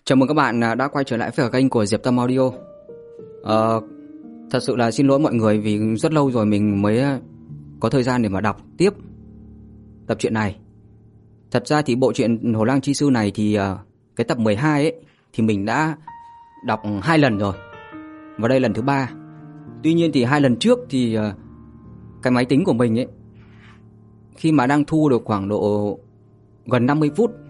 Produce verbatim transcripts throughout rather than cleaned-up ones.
Chào mừng các bạn đã quay trở lại với kênh của Diệp Tâm Audio. Ờ, thật sự là xin lỗi mọi người vì rất lâu rồi mình mới có thời gian để mà đọc tiếp tập truyện này. Thật ra thì bộ truyện Hồ Lang Chi Sư này thì cái tập mười hai ấy thì mình đã đọc hai lần rồi. Và đây lần thứ ba. Tuy nhiên thì hai lần trước thì cái máy tính của mình ấy, khi mà đang thu được khoảng độ gần năm mươi phút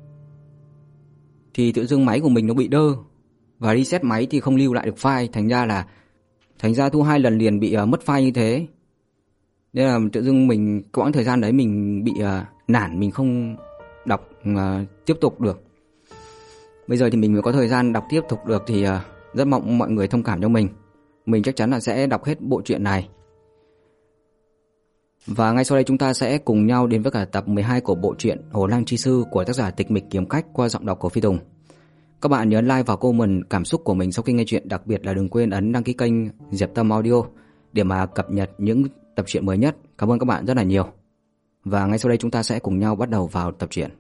thì tự dưng máy của mình nó bị đơ và reset máy thì không lưu lại được file, thành ra là thành ra thu hai lần liền bị uh, mất file như thế. Nên là tự dưng mình quãng thời gian đấy mình bị uh, nản, mình không đọc uh, tiếp tục được. Bây giờ thì mình mới có thời gian đọc tiếp tục được thì uh, rất mong mọi người thông cảm cho mình. Mình chắc chắn là sẽ đọc hết bộ truyện này. Và ngay sau đây chúng ta sẽ cùng nhau đến với cả tập mười hai của bộ truyện Hồ Lang Chi Sư của tác giả Tịch Mịch Kiếm Khách qua giọng đọc của Phi Tùng. Các bạn nhớ like và comment cảm xúc của mình sau khi nghe chuyện, đặc biệt là đừng quên ấn đăng ký kênh Diệp Tâm Audio để mà cập nhật những tập truyện mới nhất. Cảm ơn các bạn rất là nhiều. Và ngay sau đây chúng ta sẽ cùng nhau bắt đầu vào tập truyện.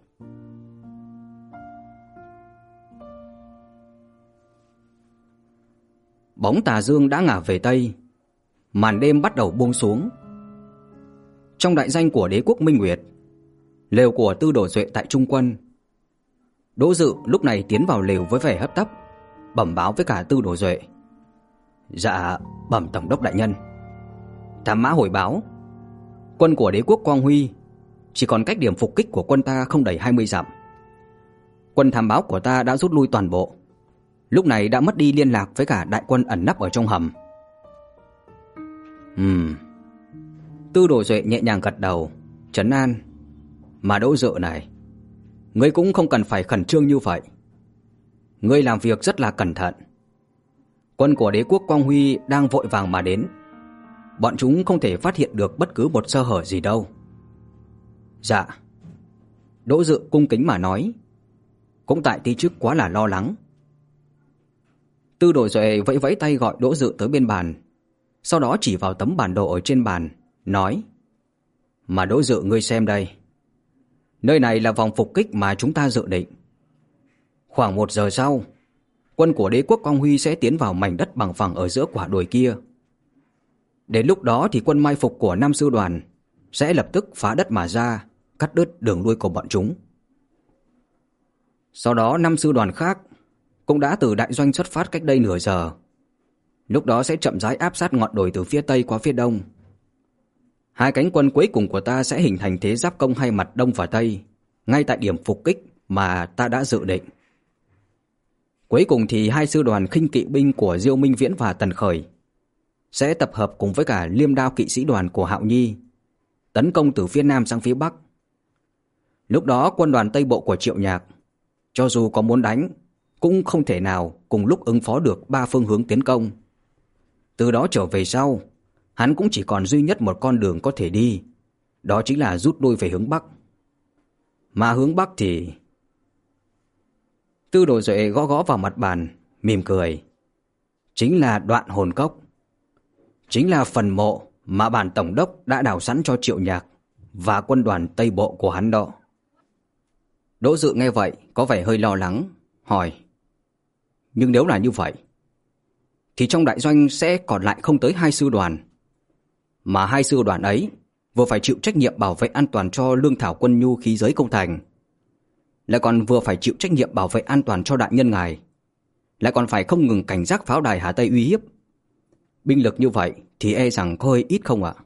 Bóng tà dương đã ngả về tây, màn đêm bắt đầu buông xuống. Trong đại danh của đế quốc Minh Nguyệt, lều của Tư Đồ Duệ tại Trung Quân, Đỗ Dự lúc này tiến vào lều với vẻ hấp tấp, bẩm báo với cả Tư Đồ Duệ. Dạ, bẩm tổng đốc đại nhân. Thám mã hồi báo, quân của đế quốc Quang Huy chỉ còn cách điểm phục kích của quân ta không đầy hai mươi dặm. Quân thám báo của ta đã rút lui toàn bộ, lúc này đã mất đi liên lạc với cả đại quân ẩn nấp ở trong hầm. Ừm. Tư Đồ Duệ nhẹ nhàng gật đầu, trấn an. Mà Đỗ Dự này, ngươi cũng không cần phải khẩn trương như vậy. Ngươi làm việc rất là cẩn thận. Quân của đế quốc Quang Huy đang vội vàng mà đến, bọn chúng không thể phát hiện được bất cứ một sơ hở gì đâu. Dạ. Đỗ Dự cung kính mà nói. Cũng tại tí trước quá là lo lắng. Tư Đồ Duệ vẫy vẫy tay gọi Đỗ Dự tới bên bàn, sau đó chỉ vào tấm bản đồ ở trên bàn, nói. Mà Đỗ Dự ngươi xem đây. Nơi này là vòng phục kích mà chúng ta dự định. Khoảng một giờ sau, quân của đế quốc Quang Huy sẽ tiến vào mảnh đất bằng phẳng ở giữa quả đồi kia. Đến lúc đó thì quân mai phục của Nam Sư đoàn sẽ lập tức phá đất mà ra, cắt đứt đường lui của bọn chúng. Sau đó năm sư đoàn khác cũng đã từ đại doanh xuất phát cách đây nửa giờ. Lúc đó sẽ chậm rãi áp sát ngọn đồi từ phía tây qua phía đông. Hai cánh quân cuối cùng của ta sẽ hình thành thế giáp công hai mặt đông và tây, ngay tại điểm phục kích mà ta đã dự định. Cuối cùng thì hai sư đoàn khinh kỵ binh của Diêu Minh Viễn và Tần Khởi sẽ tập hợp cùng với cả liêm đao kỵ sĩ đoàn của Hạo Nhi, tấn công từ phía nam sang phía bắc. Lúc đó quân đoàn Tây Bộ của Triệu Nhạc, cho dù có muốn đánh, cũng không thể nào cùng lúc ứng phó được ba phương hướng tiến công. Từ đó trở về sau, hắn cũng chỉ còn duy nhất một con đường có thể đi, đó chính là rút lui về hướng bắc. Mà hướng bắc thì... Tư Đồ Duệ gõ gõ vào mặt bàn, mỉm cười. Chính là Đoạn Hồn Cốc. Chính là phần mộ mà bản tổng đốc đã đào sẵn cho Triệu Nhạc và quân đoàn Tây Bộ của hắn đó. Đỗ Dự nghe vậy có vẻ hơi lo lắng, hỏi. Nhưng nếu là như vậy, thì trong đại doanh sẽ còn lại không tới hai sư đoàn. Mà hai sư đoàn ấy vừa phải chịu trách nhiệm bảo vệ an toàn cho lương thảo quân nhu khí giới công thành, lại còn vừa phải chịu trách nhiệm bảo vệ an toàn cho đại nhân ngài, lại còn phải không ngừng cảnh giác pháo đài Hà Tây uy hiếp. Binh lực như vậy thì e rằng có hơi ít không ạ?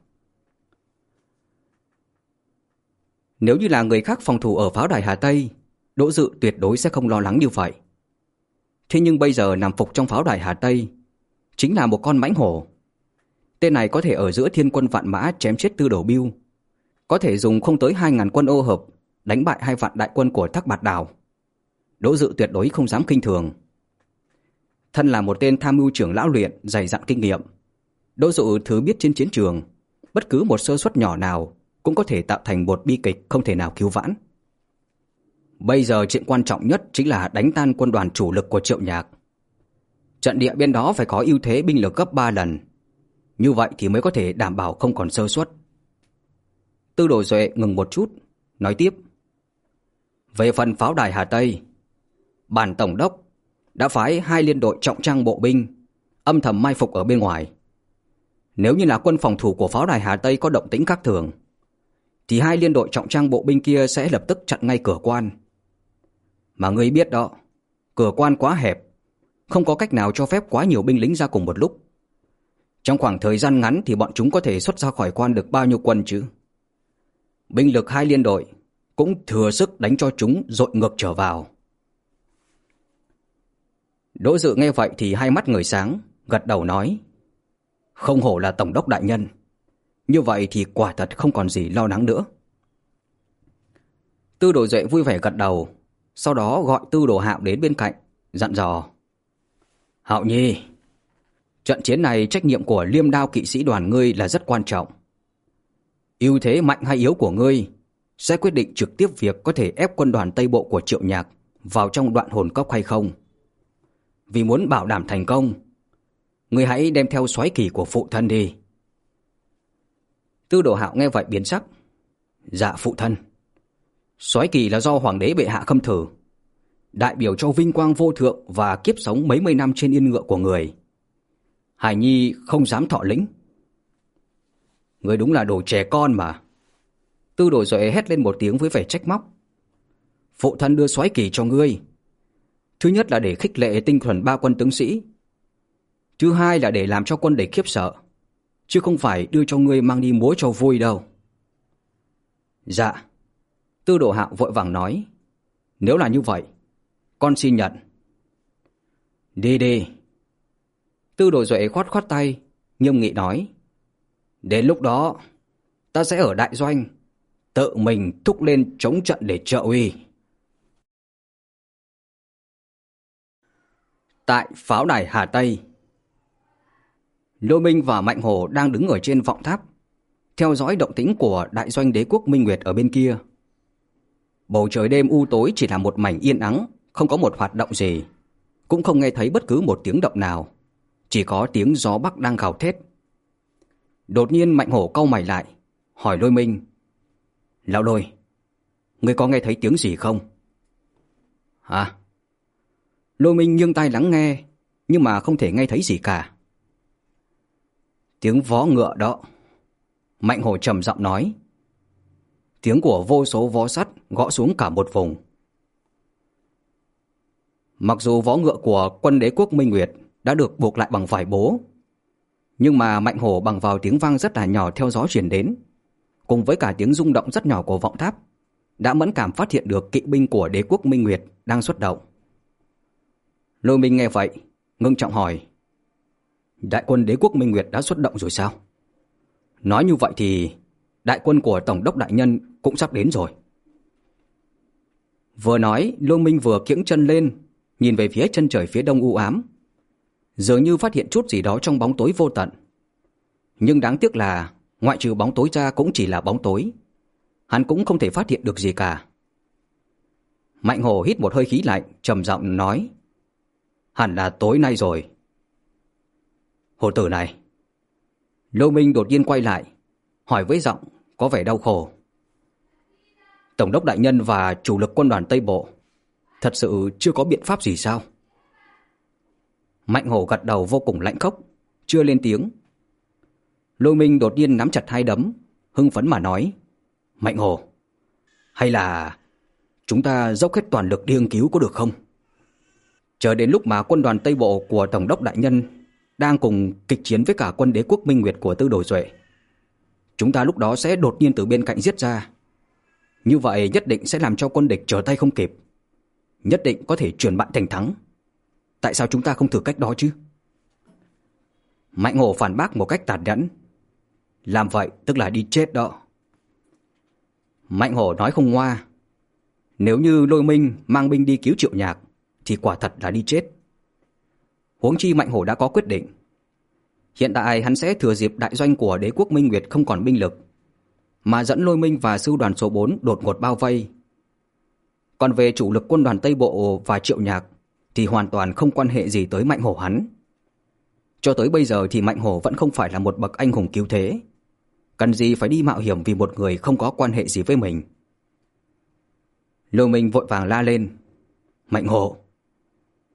Nếu như là người khác phòng thủ ở pháo đài Hà Tây, Đỗ Dự tuyệt đối sẽ không lo lắng như vậy. Thế nhưng bây giờ nằm phục trong pháo đài Hà Tây chính là một con mãnh hổ. Tên này có thể ở giữa thiên quân vạn mã chém chết Tư Đồ Bưu, có thể dùng không tới hai ngàn quân ô hợp đánh bại hai vạn đại quân của Thác Bạt Đảo. Đỗ Dự tuyệt đối không dám khinh thường. Thân là một tên tham mưu trưởng lão luyện dày dặn kinh nghiệm, Đỗ Dự thứ biết trên chiến trường, bất cứ một sơ suất nhỏ nào cũng có thể tạo thành một bi kịch không thể nào cứu vãn. Bây giờ chuyện quan trọng nhất chính là đánh tan quân đoàn chủ lực của Triệu Nhạc. Trận địa bên đó phải có ưu thế binh lực gấp ba lần. Như vậy thì mới có thể đảm bảo không còn sơ suất. Tư Đồ Duệ ngừng một chút, nói tiếp. Về phần pháo đài Hà Tây, bản tổng đốc đã phái hai liên đội trọng trang bộ binh âm thầm mai phục ở bên ngoài. Nếu như là quân phòng thủ của pháo đài Hà Tây có động tĩnh khác thường, thì hai liên đội trọng trang bộ binh kia sẽ lập tức chặn ngay cửa quan. Mà ngươi biết đó, cửa quan quá hẹp, không có cách nào cho phép quá nhiều binh lính ra cùng một lúc. Trong khoảng thời gian ngắn thì bọn chúng có thể xuất ra khỏi quan được bao nhiêu quân chứ? Binh lực hai liên đội cũng thừa sức đánh cho chúng dội ngược trở vào. Đỗ Dự nghe vậy thì hai mắt ngời sáng, gật đầu nói: không hổ là tổng đốc đại nhân, như vậy thì quả thật không còn gì lo lắng nữa. Tư Đồ Duệ vui vẻ gật đầu, sau đó gọi Tư Đồ Hạo đến bên cạnh, dặn dò: Hạo Nhi, trận chiến này trách nhiệm của Liêm Đao kỵ sĩ đoàn ngươi là rất quan trọng. Ưu thế mạnh hay yếu của ngươi sẽ quyết định trực tiếp việc có thể ép quân đoàn Tây Bộ của Triệu Nhạc vào trong Đoạn Hồn Cốc hay không. Vì muốn bảo đảm thành công, ngươi hãy đem theo soái kỳ của phụ thân đi. Tư Đồ Hạo nghe vậy biến sắc: Dạ phụ thân, soái kỳ là do hoàng đế bệ hạ khâm thử, đại biểu cho vinh quang vô thượng và kiếp sống mấy mươi năm trên yên ngựa của người. Hải nhi không dám thọ lĩnh. Ngươi đúng là đồ trẻ con mà. Tư Đồ Duệ hét lên một tiếng với vẻ trách móc. Phụ thân đưa soái kỳ cho ngươi, thứ nhất là để khích lệ tinh thần ba quân tướng sĩ, thứ hai là để làm cho quân địch khiếp sợ, chứ không phải đưa cho ngươi mang đi múa cho vui đâu. Dạ. Tư Đồ Hạo vội vàng nói: Nếu là như vậy, con xin nhận. Đi đi. Tư Đồ Duệ khoát khoát tay, nghiêm nghị nói: Đến lúc đó, ta sẽ ở đại doanh tự mình thúc lên chống trận để trợ uy. Tại pháo đài Hà Tây, Lôi Minh và Mạnh Hổ đang đứng ở trên vọng tháp, theo dõi động tĩnh của đại doanh đế quốc Minh Nguyệt ở bên kia. Bầu trời đêm u tối chỉ là một mảnh yên ắng, không có một hoạt động gì, cũng không nghe thấy bất cứ một tiếng động nào, chỉ có tiếng gió bắc đang gào thét. Đột nhiên Mạnh Hổ cau mày lại, hỏi Lôi Minh: Lão Lôi, ngươi có nghe thấy tiếng gì không? Hả? Lôi Minh nghiêng tai lắng nghe, nhưng mà không thể nghe thấy gì cả. Tiếng vó ngựa đó. Mạnh Hổ trầm giọng nói. Tiếng của vô số vó sắt gõ xuống cả một vùng. Mặc dù vó ngựa của quân đế quốc Minh Nguyệt đã được buộc lại bằng vải bố, nhưng mà Mạnh Hổ bằng vào tiếng vang rất là nhỏ theo gió truyền đến, cùng với cả tiếng rung động rất nhỏ của vọng tháp, đã mẫn cảm phát hiện được kỵ binh của đế quốc Minh Nguyệt đang xuất động. Lôi Minh nghe vậy, ngưng trọng hỏi: Đại quân đế quốc Minh Nguyệt đã xuất động rồi sao? Nói như vậy thì đại quân của tổng đốc đại nhân cũng sắp đến rồi. Vừa nói, Lôi Minh vừa kiễng chân lên, nhìn về phía chân trời phía đông u ám, dường như phát hiện chút gì đó trong bóng tối vô tận. Nhưng đáng tiếc là ngoại trừ bóng tối ra cũng chỉ là bóng tối, hắn cũng không thể phát hiện được gì cả. Mạnh Hổ hít một hơi khí lạnh, trầm giọng nói: Hẳn là tối nay rồi. Hổ tử này. Lôi Minh đột nhiên quay lại, hỏi với giọng có vẻ đau khổ: Tổng đốc đại nhân và chủ lực quân đoàn Tây Bộ thật sự chưa có biện pháp gì sao? Mạnh Hổ gật đầu vô cùng lạnh khốc, chưa lên tiếng. Lôi Minh đột nhiên nắm chặt hai đấm, hưng phấn mà nói: Mạnh Hổ, hay là chúng ta dốc hết toàn lực đi ứng cứu có được không? Chờ đến lúc mà quân đoàn Tây Bộ của tổng đốc đại nhân đang cùng kịch chiến với cả quân đế quốc Minh Nguyệt của Tư Đồ Duệ, chúng ta lúc đó sẽ đột nhiên từ bên cạnh giết ra. Như vậy nhất định sẽ làm cho quân địch trở tay không kịp, nhất định có thể chuyển bại thành thắng. Tại sao chúng ta không thử cách đó chứ? Mạnh Hổ phản bác một cách tàn nhẫn: Làm vậy tức là đi chết đó. Mạnh Hổ nói không ngoa. Nếu như Lôi Minh mang binh đi cứu Triệu Nhạc thì quả thật là đi chết. Huống chi Mạnh Hổ đã có quyết định. Hiện tại hắn sẽ thừa dịp đại doanh của đế quốc Minh Nguyệt không còn binh lực, mà dẫn Lôi Minh và sư đoàn số bốn đột ngột bao vây. Còn về chủ lực quân đoàn Tây Bộ và Triệu Nhạc thì hoàn toàn không quan hệ gì tới Mạnh Hổ hắn. Cho tới bây giờ thì Mạnh Hổ vẫn không phải là một bậc anh hùng cứu thế, cần gì phải đi mạo hiểm vì một người không có quan hệ gì với mình. Lôi Minh vội vàng la lên: Mạnh Hổ,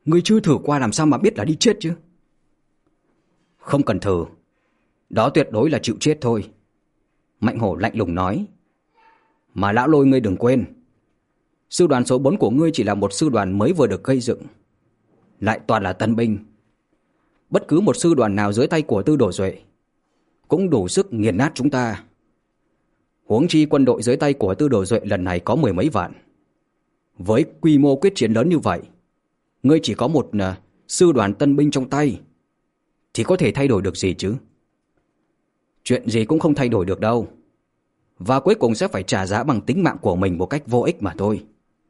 Ngươi chưa thử qua làm sao mà biết là đi chết chứ? Không cần thử, đó tuyệt đối là chịu chết thôi. Mạnh Hổ lạnh lùng nói. Mà lão Lôi, ngươi đừng quên, sư đoàn số bốn của ngươi chỉ là một sư đoàn mới vừa được gây dựng, lại toàn là tân binh. Bất cứ một sư đoàn nào dưới tay của Tư Đồ Duệ cũng đủ sức nghiền nát chúng ta. Huống chi quân đội dưới tay của Tư Đồ Duệ lần này có mười mấy vạn. Với quy mô quyết chiến lớn như vậy, ngươi chỉ có một uh, sư đoàn tân binh trong tay thì có thể thay đổi được gì chứ? Chuyện gì cũng không thay đổi được đâu. Và cuối cùng sẽ phải trả giá bằng tính mạng của mình một cách vô ích mà thôi.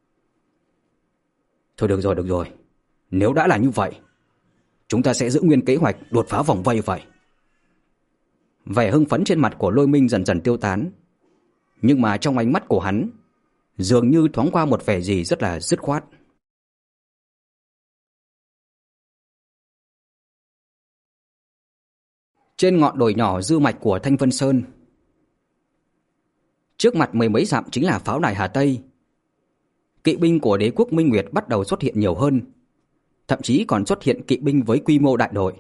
Thôi được rồi, được rồi. Nếu đã là như vậy, chúng ta sẽ giữ nguyên kế hoạch đột phá vòng vây vậy. Vẻ hưng phấn trên mặt của Lôi Minh dần dần tiêu tán. Nhưng mà trong ánh mắt của hắn dường như thoáng qua một vẻ gì rất là dứt khoát. Trên ngọn đồi nhỏ dư mạch của Thanh Vân Sơn, trước mặt mười mấy dặm chính là pháo đài Hà Tây. Kỵ binh của đế quốc Minh Nguyệt bắt đầu xuất hiện nhiều hơn, thậm chí còn xuất hiện kỵ binh với quy mô đại đội.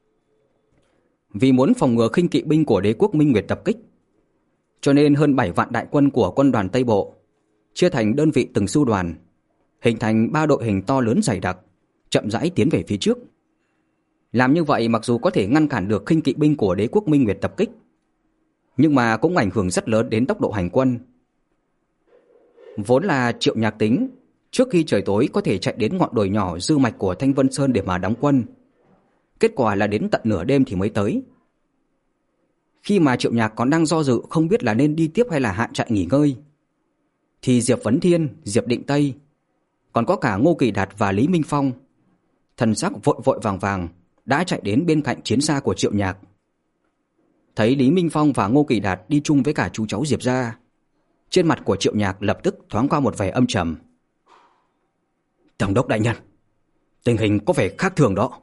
Vì muốn phòng ngừa khinh kỵ binh của đế quốc Minh Nguyệt tập kích, cho nên hơn bảy vạn đại quân của quân đoàn Tây Bộ chia thành đơn vị từng sư đoàn, hình thành ba đội hình to lớn dày đặc, chậm rãi tiến về phía trước. Làm như vậy mặc dù có thể ngăn cản được khinh kỵ binh của đế quốc Minh Nguyệt tập kích, nhưng mà cũng ảnh hưởng rất lớn đến tốc độ hành quân. Vốn là Triệu Nhạc tính trước khi trời tối có thể chạy đến ngọn đồi nhỏ dư mạch của Thanh Vân Sơn để mà đóng quân. Kết quả là đến tận nửa đêm thì mới tới. Khi mà Triệu Nhạc còn đang do dự không biết là nên đi tiếp hay là hạ trại nghỉ ngơi, thì Diệp Vấn Thiên, Diệp Định Tây, còn có cả Ngô Kỳ Đạt và Lý Minh Phong, thần sắc vội vội vàng vàng đã chạy đến bên cạnh chiến xa của Triệu Nhạc. Thấy Lý Minh Phong và Ngô Kỳ Đạt đi chung với cả chú cháu Diệp gia, trên mặt của Triệu Nhạc lập tức thoáng qua một vẻ âm trầm. Tổng đốc đại nhân, tình hình có vẻ khác thường đó.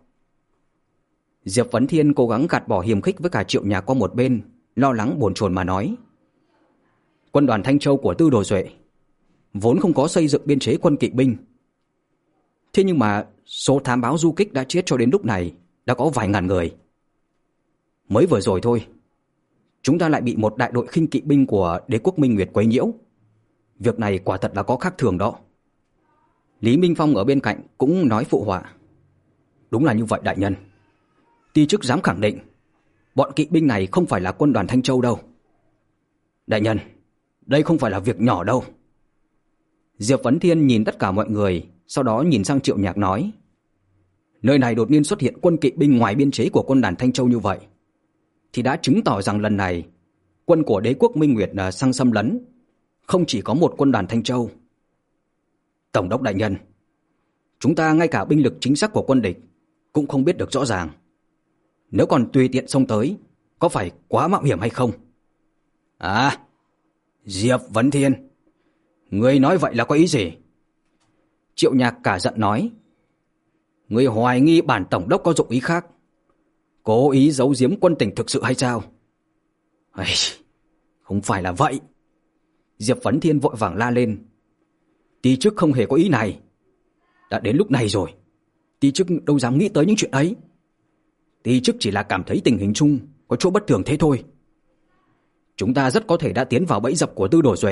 Diệp Vấn Thiên cố gắng gạt bỏ hiềm khích với cả Triệu Nhạc qua một bên, lo lắng bồn chồn mà nói. Quân đoàn Thanh Châu của Tư Đồ Duệ vốn không có xây dựng biên chế quân kỵ binh. Thế nhưng mà số thám báo du kích đã chết cho đến lúc này đã có vài ngàn người. Mới vừa rồi thôi, chúng ta lại bị một đại đội khinh kỵ binh của đế quốc Minh Nguyệt quấy nhiễu. Việc này quả thật là có khác thường đó. Lý Minh Phong ở bên cạnh cũng nói phụ họa. Đúng là như vậy đại nhân. Ti chức dám khẳng định bọn kỵ binh này không phải là quân đoàn Thanh Châu đâu. Đại nhân, đây không phải là việc nhỏ đâu. Diệp Vấn Thiên nhìn tất cả mọi người, sau đó nhìn sang Triệu Nhạc nói. Nơi này đột nhiên xuất hiện quân kỵ binh ngoài biên chế của quân đoàn Thanh Châu như vậy, thì đã chứng tỏ rằng lần này quân của đế quốc Minh Nguyệt là sang xâm lấn, không chỉ có một quân đoàn Thanh Châu. Tổng đốc đại nhân, chúng ta ngay cả binh lực chính xác của quân địch cũng không biết được rõ ràng. Nếu còn tùy tiện xông tới, có phải quá mạo hiểm hay không? À, Diệp Vấn Thiên, ngươi nói vậy là có ý gì? Triệu Nhạc cả giận nói. Ngươi hoài nghi bản tổng đốc có dụng ý khác, cố ý giấu giếm quân tình thực sự hay sao? Ây, không phải là vậy. Diệp Vấn Thiên vội vàng la lên. Ti chức không hề có ý này. Đã đến lúc này rồi, ti chức đâu dám nghĩ tới những chuyện ấy. Ti chức chỉ là cảm thấy tình hình chung có chỗ bất thường thế thôi. Chúng ta rất có thể đã tiến vào bẫy dập của Tư Đồ Duệ.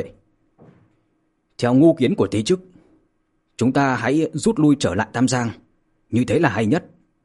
Theo ngu kiến của ti chức, chúng ta hãy rút lui trở lại Tam Giang, như thế là hay nhất.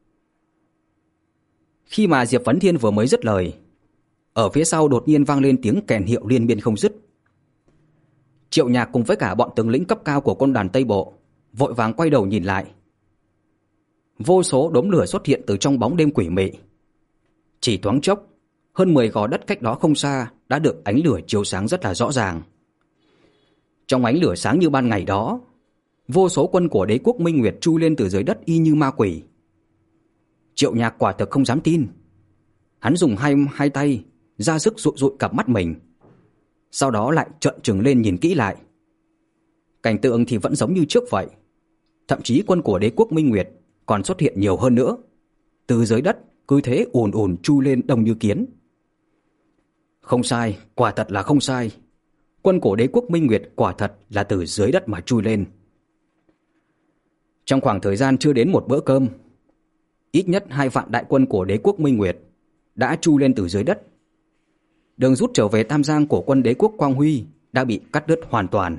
Khi mà Diệp Vấn Thiên vừa mới dứt lời, ở phía sau đột nhiên vang lên tiếng kèn hiệu liên miên không dứt. Triệu Nhạc cùng với cả bọn tướng lĩnh cấp cao của quân đoàn Tây Bộ vội vàng quay đầu nhìn lại. Vô số đốm lửa xuất hiện từ trong bóng đêm quỷ mị. Chỉ thoáng chốc, hơn mười gò đất cách đó không xa đã được ánh lửa chiếu sáng rất là rõ ràng. Trong ánh lửa sáng như ban ngày đó, vô số quân của đế quốc Minh Nguyệt chui lên từ dưới đất y như ma quỷ. Triệu Nhạc quả thực không dám tin. Hắn dùng hai hai tay ra sức dụi dụi cặp mắt mình, sau đó lại trợn trừng lên nhìn kỹ lại. Cảnh tượng thì vẫn giống như trước vậy. Thậm chí quân của đế quốc Minh Nguyệt còn xuất hiện nhiều hơn nữa. Từ dưới đất cứ thế ùn ùn chui lên đông như kiến. Không sai, quả thật là không sai. Quân của đế quốc Minh Nguyệt quả thật là từ dưới đất mà chui lên. Trong khoảng thời gian chưa đến một bữa cơm, ít nhất hai vạn đại quân của đế quốc Minh Nguyệt đã chui lên từ dưới đất. Đường rút trở về Tam Giang của quân đế quốc Quang Huy đã bị cắt đứt hoàn toàn.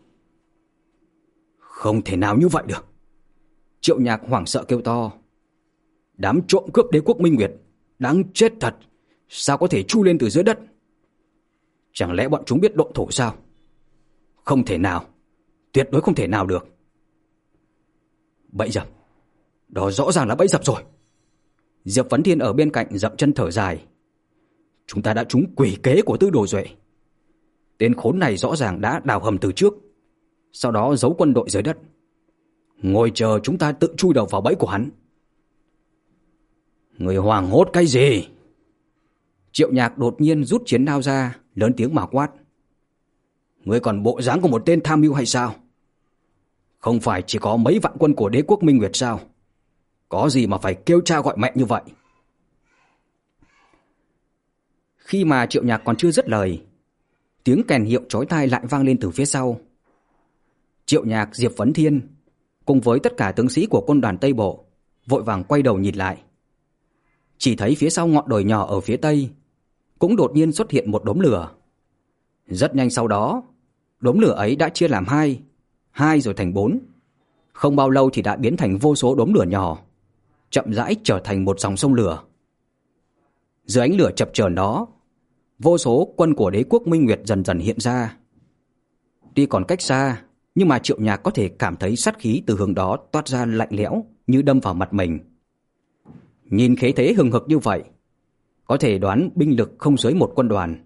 Không thể nào như vậy được! Triệu Nhạc hoảng sợ kêu to. Đám trộm cướp đế quốc Minh Nguyệt đáng chết thật, sao có thể chui lên từ dưới đất? Chẳng lẽ bọn chúng biết động thổ sao? Không thể nào, tuyệt đối không thể nào được. Bẫy dập, đó rõ ràng là bẫy dập rồi. Diệp Vấn Thiên ở bên cạnh dậm chân thở dài. Chúng ta đã trúng quỷ kế của Tư Đồ Duệ. Tên khốn này rõ ràng đã đào hầm từ trước, sau đó giấu quân đội dưới đất, ngồi chờ chúng ta tự chui đầu vào bẫy của hắn. Người hoảng hốt cái gì? Triệu Nhạc đột nhiên rút chiến đao ra, lớn tiếng mà quát. Ngươi còn bộ dáng của một tên tham mưu hay sao? Không phải chỉ có mấy vạn quân của đế quốc Minh Nguyệt sao? Có gì mà phải kêu cha gọi mẹ như vậy? Khi mà Triệu Nhạc còn chưa dứt lời, tiếng kèn hiệu chói tai lại vang lên từ phía sau. Triệu Nhạc, Diệp Vấn Thiên cùng với tất cả tướng sĩ của quân đoàn Tây Bộ vội vàng quay đầu nhìn lại. Chỉ thấy phía sau ngọn đồi nhỏ ở phía tây cũng đột nhiên xuất hiện một đốm lửa. Rất nhanh sau đó, đốm lửa ấy đã chia làm hai, hai rồi thành bốn. Không bao lâu thì đã biến thành vô số đốm lửa nhỏ, chậm rãi trở thành một dòng sông lửa. Dưới ánh lửa chập chờn đó, vô số quân của đế quốc Minh Nguyệt dần dần hiện ra. Tuy còn cách xa, nhưng mà Triệu Nhạc có thể cảm thấy sát khí từ hướng đó toát ra lạnh lẽo như đâm vào mặt mình. Nhìn khí thế hừng hực như vậy, có thể đoán binh lực không dưới một quân đoàn.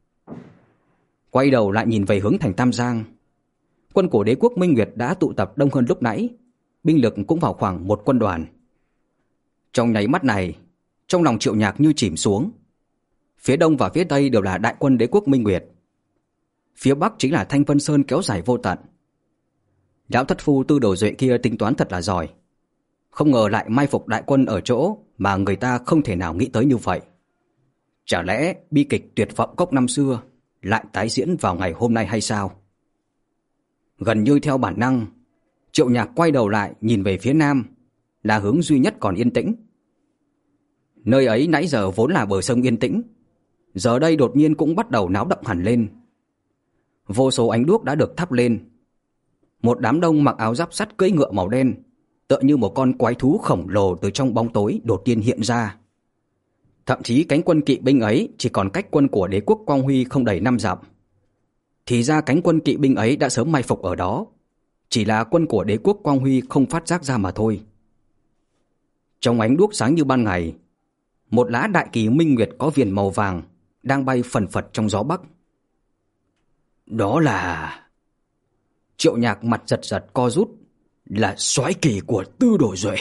Quay đầu lại nhìn về hướng thành Tam Giang, quân của đế quốc Minh Nguyệt đã tụ tập đông hơn lúc nãy, binh lực cũng vào khoảng một quân đoàn. Trong nháy mắt này, trong lòng Triệu Nhạc như chìm xuống. Phía đông và phía tây đều là đại quân đế quốc Minh Nguyệt. Phía bắc chính là Thanh Vân Sơn kéo dài vô tận. Lão thất phu Tư Đồ Duệ kia tính toán thật là giỏi. Không ngờ lại mai phục đại quân ở chỗ mà người ta không thể nào nghĩ tới như vậy. Chả lẽ bi kịch tuyệt vọng cốc năm xưa lại tái diễn vào ngày hôm nay hay sao? Gần như theo bản năng, Triệu Nhạc quay đầu lại nhìn về phía nam, là hướng duy nhất còn yên tĩnh. Nơi ấy nãy giờ vốn là bờ sông yên tĩnh, giờ đây đột nhiên cũng bắt đầu náo động hẳn lên. Vô số ánh đuốc đã được thắp lên. Một đám đông mặc áo giáp sắt cưỡi ngựa màu đen, tựa như một con quái thú khổng lồ từ trong bóng tối đột nhiên hiện ra. Thậm chí cánh quân kỵ binh ấy chỉ còn cách quân của đế quốc Quang Huy không đầy năm dặm. Thì ra cánh quân kỵ binh ấy đã sớm mai phục ở đó, chỉ là quân của đế quốc Quang Huy không phát giác ra mà thôi. Trong ánh đuốc sáng như ban ngày, một lá đại kỳ minh nguyệt có viền màu vàng đang bay phần phật trong gió bắc. Đó là... Triệu Nhạc mặt giật giật co rút, là soái kỳ của Tư Đồ Duệ.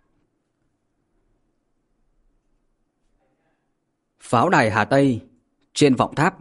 Pháo đài Hà Tây, trên vọng tháp.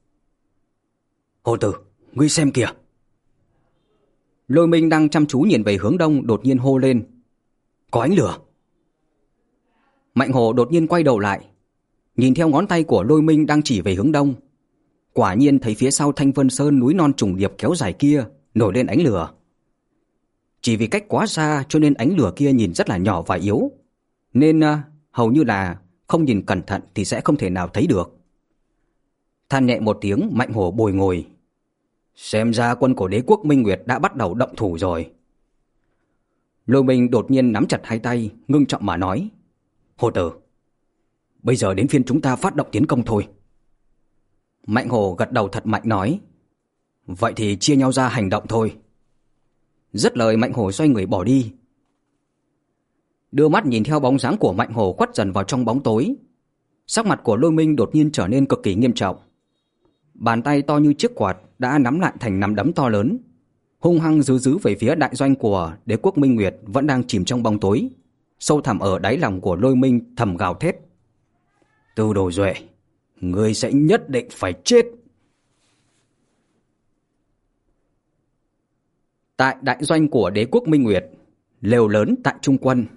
Hồ Tử, ngươi xem kìa. Lôi Minh đang chăm chú nhìn về hướng đông đột nhiên hô lên. Có ánh lửa. Mạnh Hổ đột nhiên quay đầu lại, nhìn theo ngón tay của Lôi Minh đang chỉ về hướng đông. Quả nhiên thấy phía sau Thanh Vân Sơn núi non trùng điệp kéo dài kia nổi lên ánh lửa. Chỉ vì cách quá xa cho nên ánh lửa kia nhìn rất là nhỏ và yếu, nên uh, hầu như là không nhìn cẩn thận thì sẽ không thể nào thấy được. Than nhẹ một tiếng, Mạnh Hổ bồi ngồi. Xem ra quân của đế quốc Minh Nguyệt đã bắt đầu động thủ rồi. Lôi Minh đột nhiên nắm chặt hai tay, ngưng trọng mà nói. Hồ Tử, bây giờ đến phiên chúng ta phát động tiến công thôi. Mạnh Hổ gật đầu thật mạnh nói. Vậy thì chia nhau ra hành động thôi. Dứt lời, Mạnh Hổ xoay người bỏ đi. Đưa mắt nhìn theo bóng dáng của Mạnh Hổ khuất dần vào trong bóng tối, sắc mặt của Lôi Minh đột nhiên trở nên cực kỳ nghiêm trọng. Bàn tay to như chiếc quạt đã nắm lại thành nắm đấm to lớn, hung hăng dứ dứ về phía đại doanh của đế quốc Minh Nguyệt vẫn đang chìm trong bóng tối. Sâu thẳm ở đáy lòng của Lôi Minh thầm gào thét. Tư Đồ Duệ, ngươi sẽ nhất định phải chết. Tại đại doanh của đế quốc Minh Nguyệt, lều lớn tại trung quân.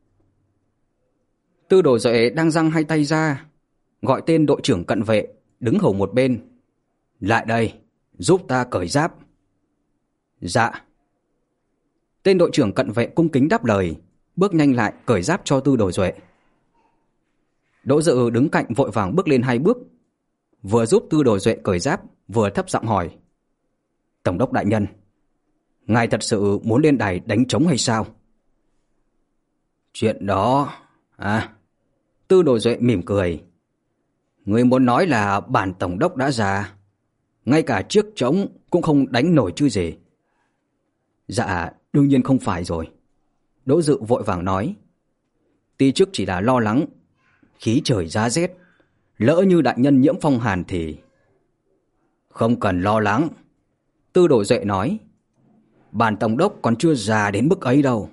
Tư Đồ Duệ đang giang hai tay ra, gọi tên đội trưởng cận vệ đứng hầu một bên. Lại đây, giúp ta cởi giáp. Dạ. Tên đội trưởng cận vệ cung kính đáp lời, bước nhanh lại cởi giáp cho Tư Đồ Duệ. Đỗ Dự đứng cạnh vội vàng bước lên hai bước, vừa giúp Tư Đồ Duệ cởi giáp, vừa thấp giọng hỏi: "Tổng đốc đại nhân, ngài thật sự muốn lên đài đánh trống hay sao?" "Chuyện đó à?" Tư Đồ Duệ mỉm cười. "Ngươi muốn nói là bản tổng đốc đã già, ngay cả chiếc trống cũng không đánh nổi chứ gì?" "Dạ, đương nhiên không phải rồi." Đỗ Dự vội vàng nói. "Ti chức chỉ là lo lắng, khí trời giá rét, lỡ như đại nhân nhiễm phong hàn thì..." "Không cần lo lắng." Tư Đồ Duệ nói. "Bản tổng đốc còn chưa già đến mức ấy đâu."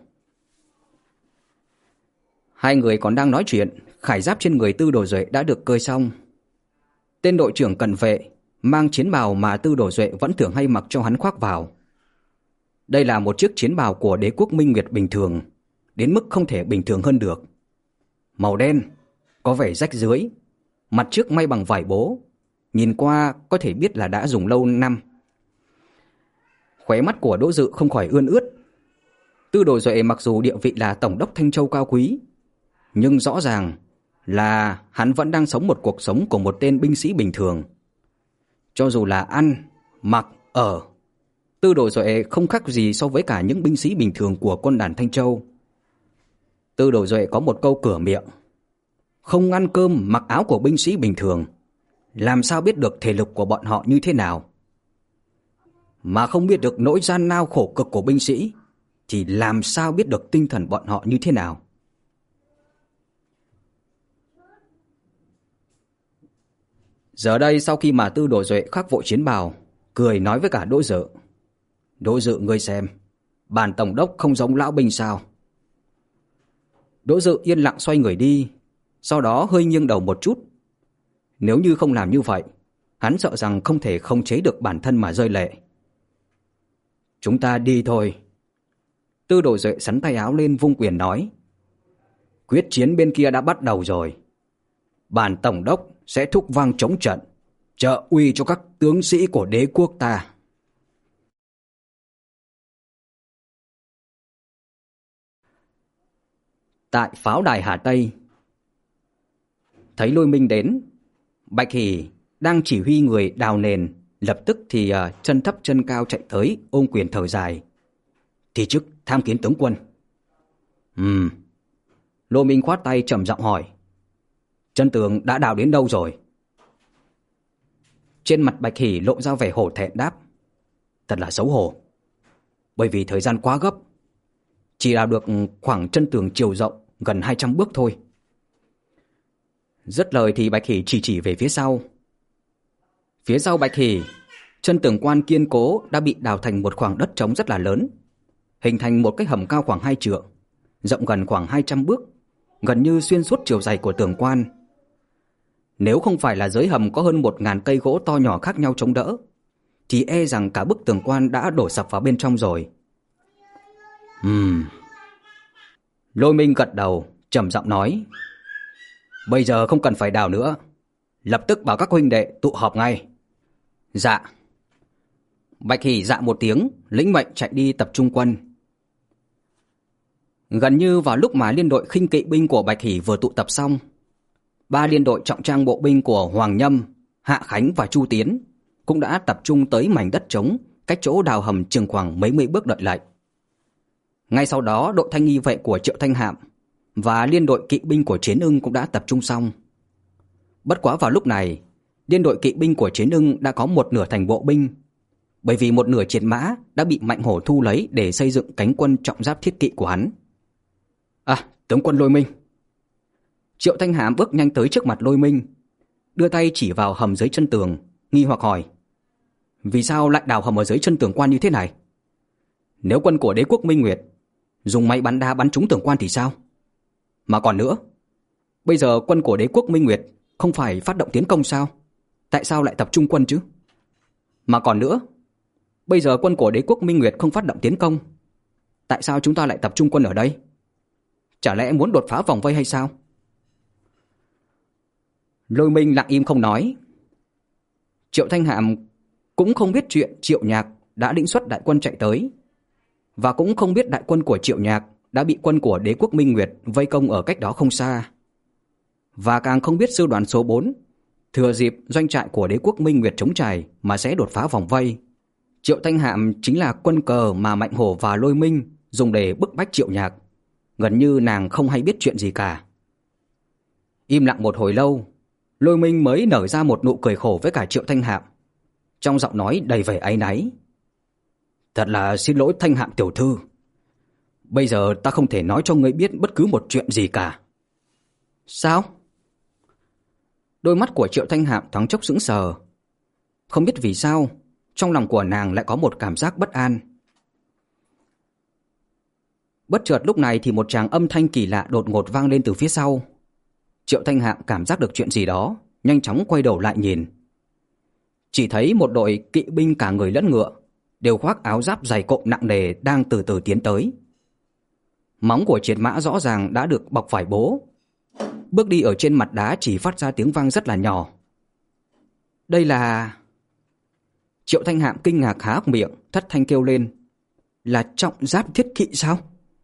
Hai người còn đang nói chuyện, khải giáp trên người Tư Đồ Duệ đã được cởi xong. Tên đội trưởng cận vệ mang chiến bào mà Tư Đồ Duệ vẫn thường hay mặc cho hắn khoác vào. Đây là một chiếc chiến bào của đế quốc Minh Nguyệt bình thường, đến mức không thể bình thường hơn được. Màu đen, có vẻ rách rưới, mặt trước may bằng vải bố, nhìn qua có thể biết là đã dùng lâu năm. Khóe mắt của Đỗ Dự không khỏi ươn ướt. Tư Đồ Duệ mặc dù địa vị là tổng đốc Thanh Châu cao quý, nhưng rõ ràng là hắn vẫn đang sống một cuộc sống của một tên binh sĩ bình thường. Cho dù là ăn, mặc, ở, Tư Đồ Duệ không khác gì so với cả những binh sĩ bình thường của quân đàn Thanh Châu. Tư Đồ Duệ có một câu cửa miệng: không ăn cơm mặc áo của binh sĩ bình thường, làm sao biết được thể lực của bọn họ như thế nào? Mà không biết được nỗi gian nao khổ cực của binh sĩ, thì làm sao biết được tinh thần bọn họ như thế nào? Giờ đây sau khi mà Tư Đồ Duệ khắc vội chiến bào, cười nói với cả Đỗ Dự: "Đỗ Dự, ngươi xem, bản tổng đốc không giống lão binh sao?" Đỗ Dự yên lặng xoay người đi, sau đó hơi nghiêng đầu một chút. Nếu như không làm như vậy, hắn sợ rằng không thể khống chế được bản thân mà rơi lệ. "Chúng ta đi thôi." Tư Đồ Duệ xắn tay áo lên vung quyền nói: "Quyết chiến bên kia đã bắt đầu rồi. Bản tổng đốc sẽ thúc vang trống trận, trợ uy cho các tướng sĩ của đế quốc ta." Tại pháo đài Hà Tây, thấy Lôi Minh đến, Bạch Hỷ đang chỉ huy người đào nền, lập tức thì uh, chân thấp chân cao chạy tới ôm quyền thở dài: "Thì chức tham kiến tướng quân." Ừm. Lôi Minh khoát tay trầm giọng hỏi: "Chân tường đã đào đến đâu rồi?" Trên mặt Bạch Hỷ lộ ra vẻ hổ thẹn đáp: "Thật là xấu hổ, bởi vì thời gian quá gấp, chỉ đào được khoảng chân tường chiều rộng gần hai trăm bước thôi." Dứt lời thì Bạch Hỷ chỉ chỉ về phía sau. Phía sau Bạch Hỷ, chân tường quan kiên cố đã bị đào thành một khoảng đất trống rất là lớn, hình thành một cái hầm cao khoảng hai trượng, rộng gần khoảng hai trăm bước, gần như xuyên suốt chiều dài của tường quan. Nếu không phải là dưới hầm có hơn một ngàn cây gỗ to nhỏ khác nhau chống đỡ, thì e rằng cả bức tường quan đã đổ sập vào bên trong rồi. Ừm. Lôi Minh gật đầu, trầm giọng nói: "Bây giờ không cần phải đào nữa, lập tức bảo các huynh đệ tụ họp ngay." "Dạ." Bạch Hỷ dạ một tiếng, lĩnh mệnh chạy đi tập trung quân. Gần như vào lúc mà liên đội khinh kỵ binh của Bạch Hỷ vừa tụ tập xong, ba liên đội trọng trang bộ binh của Hoàng Nhâm, Hạ Khánh và Chu Tiến cũng đã tập trung tới mảnh đất trống cách chỗ đào hầm chừng khoảng mấy mươi bước đợi lệnh. Ngay sau đó, đội thanh nghi vệ của Triệu Thanh Hạm và liên đội kỵ binh của Chiến Ưng cũng đã tập trung xong. Bất quá vào lúc này, liên đội kỵ binh của Chiến Ưng đã có một nửa thành bộ binh, bởi vì một nửa chiến mã đã bị Mạnh Hổ thu lấy để xây dựng cánh quân trọng giáp thiết kỵ của hắn. "À, tướng quân Lôi Minh." Triệu Thanh Hạm bước nhanh tới trước mặt Lôi Minh, đưa tay chỉ vào hầm dưới chân tường, nghi hoặc hỏi: "Vì sao lại đào hầm ở dưới chân tường quan như thế này? Nếu quân của đế quốc Minh Nguyệt dùng máy bắn đá bắn trúng tường quan thì sao? Mà còn nữa, bây giờ quân của đế quốc Minh Nguyệt không phải phát động tiến công sao? Tại sao lại tập trung quân chứ? Mà còn nữa, bây giờ quân của đế quốc Minh Nguyệt không phát động tiến công, tại sao chúng ta lại tập trung quân ở đây? Chả lẽ muốn đột phá vòng vây hay sao?" Lôi Minh lặng im không nói. Triệu Thanh Hạm cũng không biết chuyện Triệu Nhạc đã lĩnh xuất đại quân chạy tới. và cũng không biết đại quân của Triệu Nhạc đã bị quân của đế quốc Minh Nguyệt vây công ở cách đó không xa. Và càng không biết sư đoàn số bốn thừa dịp doanh trại của đế quốc Minh Nguyệt trống trải mà sẽ đột phá vòng vây. Triệu Thanh Hạm chính là quân cờ mà Mạnh Hổ và Lôi Minh dùng để bức bách Triệu Nhạc. Gần như nàng không hay biết chuyện gì cả. Im lặng một hồi lâu, Lôi Minh mới nở ra một nụ cười khổ với cả Triệu Thanh Hạm, trong giọng nói đầy vẻ áy náy. Thật là xin lỗi Thanh Hạm tiểu thư. Bây giờ ta không thể nói cho ngươi biết bất cứ một chuyện gì cả. Sao? Đôi mắt của Triệu Thanh Hạm thoáng chốc sững sờ. Không biết vì sao, trong lòng của nàng lại có một cảm giác bất an. Bất chợt lúc này thì một tràng âm thanh kỳ lạ đột ngột vang lên từ phía sau. Triệu Thanh Hạm cảm giác được chuyện gì đó, nhanh chóng quay đầu lại nhìn. Chỉ thấy một đội kỵ binh cả người lẫn ngựa, đều khoác áo giáp dày cộm nặng nề đang từ từ tiến tới. Móng của chiến mã rõ ràng đã được bọc vải bố. Bước đi ở trên mặt đá chỉ phát ra tiếng vang rất là nhỏ. Đây là... Triệu Thanh Hạm kinh ngạc há hốc miệng, thất thanh kêu lên. Là trọng giáp thiết kỵ sao?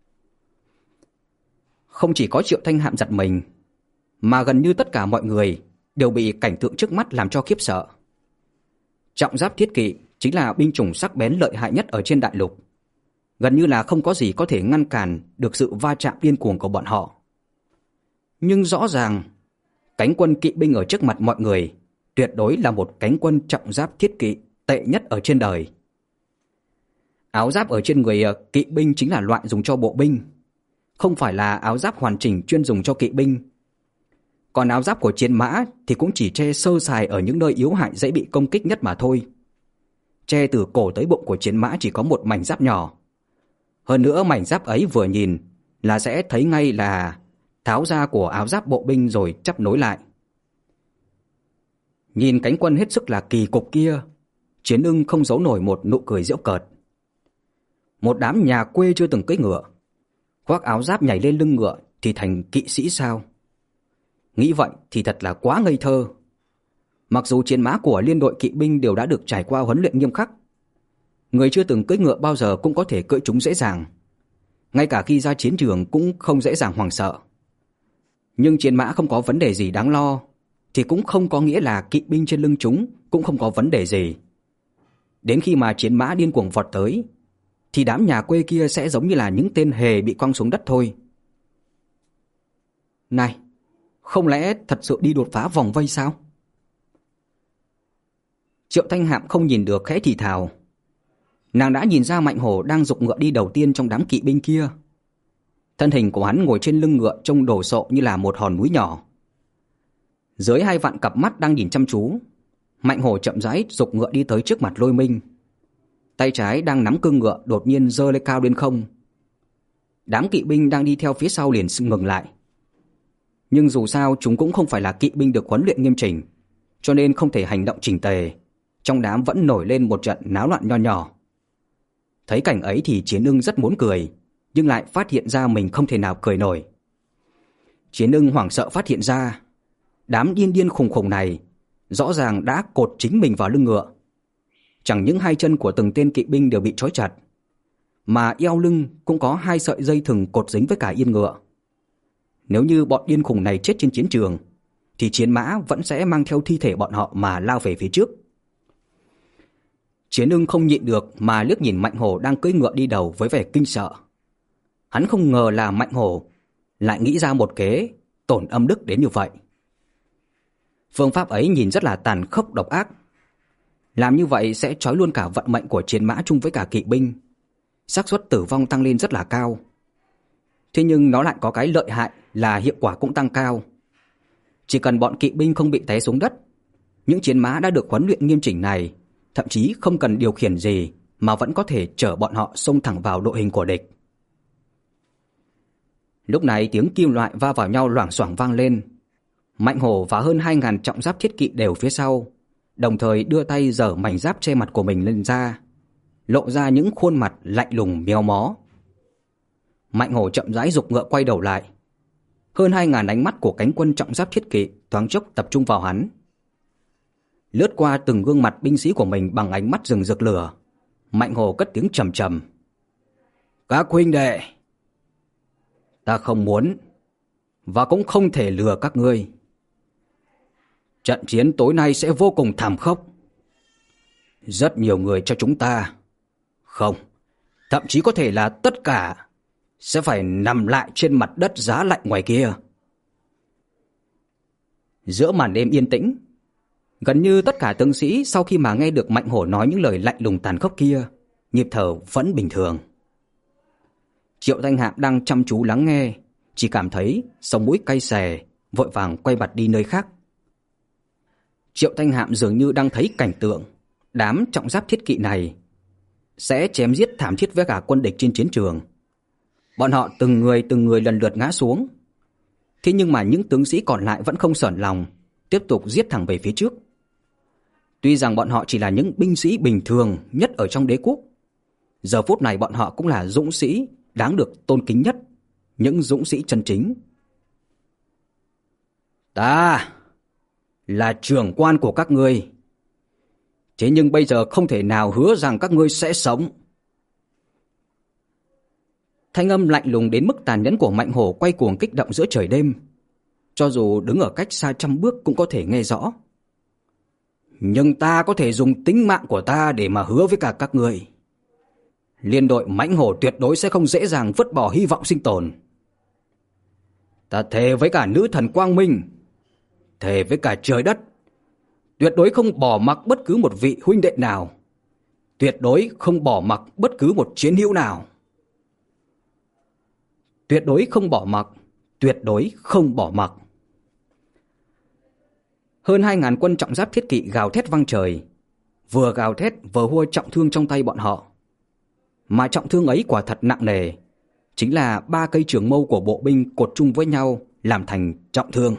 Không chỉ có Triệu Thanh Hạm giật mình, mà gần như tất cả mọi người đều bị cảnh tượng trước mắt làm cho khiếp sợ. Trọng giáp thiết kỵ chính là binh chủng sắc bén lợi hại nhất ở trên đại lục. Gần như là không có gì có thể ngăn cản được sự va chạm điên cuồng của bọn họ. Nhưng rõ ràng, cánh quân kỵ binh ở trước mặt mọi người tuyệt đối là một cánh quân trọng giáp thiết kỵ tệ nhất ở trên đời. Áo giáp ở trên người kỵ binh chính là loại dùng cho bộ binh, không phải là áo giáp hoàn chỉnh chuyên dùng cho kỵ binh. Còn áo giáp của chiến mã thì cũng chỉ che sơ sài ở những nơi yếu hại dễ bị công kích nhất mà thôi. Che từ cổ tới bụng của chiến mã chỉ có một mảnh giáp nhỏ. Hơn nữa mảnh giáp ấy vừa nhìn là sẽ thấy ngay là tháo ra của áo giáp bộ binh rồi chắp nối lại. Nhìn cánh quân hết sức là kỳ cục kia, Chiến Ưng không giấu nổi một nụ cười giễu cợt. Một đám nhà quê chưa từng cưỡi ngựa, khoác áo giáp nhảy lên lưng ngựa thì thành kỵ sĩ sao? Nghĩ vậy thì thật là quá ngây thơ. Mặc dù chiến mã của liên đội kỵ binh đều đã được trải qua huấn luyện nghiêm khắc, người chưa từng cưỡi ngựa bao giờ cũng có thể cưỡi chúng dễ dàng. Ngay cả khi ra chiến trường cũng không dễ dàng hoảng sợ. Nhưng chiến mã không có vấn đề gì đáng lo, thì cũng không có nghĩa là kỵ binh trên lưng chúng cũng không có vấn đề gì. Đến khi mà chiến mã điên cuồng vọt tới, thì đám nhà quê kia sẽ giống như là những tên hề bị quăng xuống đất thôi. Này, không lẽ thật sự đi đột phá vòng vây sao? Triệu Thanh Hạm không nhìn được khẽ thì thào. Nàng đã nhìn ra Mạnh Hổ đang giục ngựa đi đầu tiên trong đám kỵ binh kia. Thân hình của hắn ngồi trên lưng ngựa trông đồ sộ như là một hòn núi nhỏ. Dưới hai vạn cặp mắt đang nhìn chăm chú, Mạnh Hổ chậm rãi giục ngựa đi tới trước mặt Lôi Minh. Tay trái đang nắm cương ngựa đột nhiên giơ lên cao lên không. Đám kỵ binh đang đi theo phía sau liền ngừng lại. Nhưng dù sao chúng cũng không phải là kỵ binh được huấn luyện nghiêm chỉnh, cho nên không thể hành động chỉnh tề. Trong đám vẫn nổi lên một trận náo loạn nho nhỏ. Thấy cảnh ấy thì Chiến Ưng rất muốn cười, nhưng lại phát hiện ra mình không thể nào cười nổi. Chiến Ưng hoảng sợ phát hiện ra, đám điên điên khùng khùng này rõ ràng đã cột chính mình vào lưng ngựa. Chẳng những hai chân của từng tên kỵ binh đều bị trói chặt, mà eo lưng cũng có hai sợi dây thừng cột dính với cả yên ngựa. Nếu như bọn điên khùng này chết trên chiến trường, thì chiến mã vẫn sẽ mang theo thi thể bọn họ mà lao về phía trước. Chiến Ưng không nhịn được mà liếc nhìn Mạnh Hổ đang cưỡi ngựa đi đầu với vẻ kinh sợ. Hắn không ngờ là Mạnh Hổ lại nghĩ ra một kế tổn âm đức đến như vậy. Phương pháp ấy nhìn rất là tàn khốc độc ác. Làm như vậy sẽ trói luôn cả vận mệnh của chiến mã chung với cả kỵ binh. Xác suất tử vong tăng lên rất là cao. Thế nhưng nó lại có cái lợi hại là hiệu quả cũng tăng cao. Chỉ cần bọn kỵ binh không bị té xuống đất, những chiến mã đã được huấn luyện nghiêm chỉnh này thậm chí không cần điều khiển gì mà vẫn có thể chở bọn họ xông thẳng vào đội hình của địch. Lúc này tiếng kim loại va vào nhau loảng xoảng vang lên. Mạnh Hổ và hơn hai ngàn trọng giáp thiết kỵ đều phía sau, đồng thời đưa tay giở mảnh giáp che mặt của mình lên ra, lộ ra những khuôn mặt lạnh lùng méo mó. Mạnh Hổ chậm rãi giục ngựa quay đầu lại. Hơn hai ngàn ánh mắt của cánh quân trọng giáp thiết kỵ thoáng chốc tập trung vào hắn. Lướt qua từng gương mặt binh sĩ của mình bằng ánh mắt rừng rực lửa, Mạnh Hổ cất tiếng trầm trầm. Các huynh đệ, ta không muốn và cũng không thể lừa các ngươi. Trận chiến tối nay sẽ vô cùng thảm khốc. Rất nhiều người cho chúng ta, không, thậm chí có thể là tất cả, sẽ phải nằm lại trên mặt đất giá lạnh ngoài kia. Giữa màn đêm yên tĩnh, gần như tất cả tướng sĩ sau khi mà nghe được Mạnh Hổ nói những lời lạnh lùng tàn khốc kia, nhịp thở vẫn bình thường. Triệu Thanh Hạm đang chăm chú lắng nghe, chỉ cảm thấy sống mũi cay xè, vội vàng quay mặt đi nơi khác. Triệu Thanh Hạm dường như đang thấy cảnh tượng đám trọng giáp thiết kỵ này sẽ chém giết thảm thiết với cả quân địch trên chiến trường. Bọn họ từng người từng người lần lượt ngã xuống. Thế nhưng mà những tướng sĩ còn lại vẫn không sởn lòng, tiếp tục giết thẳng về phía trước. Tuy rằng bọn họ chỉ là những binh sĩ bình thường nhất ở trong đế quốc, giờ phút này bọn họ cũng là dũng sĩ đáng được tôn kính nhất, những dũng sĩ chân chính. Ta là trưởng quan của các ngươi, thế nhưng bây giờ không thể nào hứa rằng các ngươi sẽ sống. Thanh âm lạnh lùng đến mức tàn nhẫn của Mạnh Hổ quay cuồng kích động giữa trời đêm, cho dù đứng ở cách xa trăm bước cũng có thể nghe rõ. Nhưng ta có thể dùng tính mạng của ta để mà hứa với cả các ngươi. Liên đội Mãnh Hổ tuyệt đối sẽ không dễ dàng vứt bỏ hy vọng sinh tồn. Ta thề với cả nữ thần Quang Minh, thề với cả trời đất, tuyệt đối không bỏ mặc bất cứ một vị huynh đệ nào, tuyệt đối không bỏ mặc bất cứ một chiến hữu nào. Tuyệt đối không bỏ mặc, tuyệt đối không bỏ mặc. Hơn hai ngàn quân trọng giáp thiết kỵ gào thét vang trời, vừa gào thét vừa hua trọng thương trong tay bọn họ. Mà trọng thương ấy quả thật nặng nề, chính là ba cây trường mâu của bộ binh cột chung với nhau làm thành trọng thương.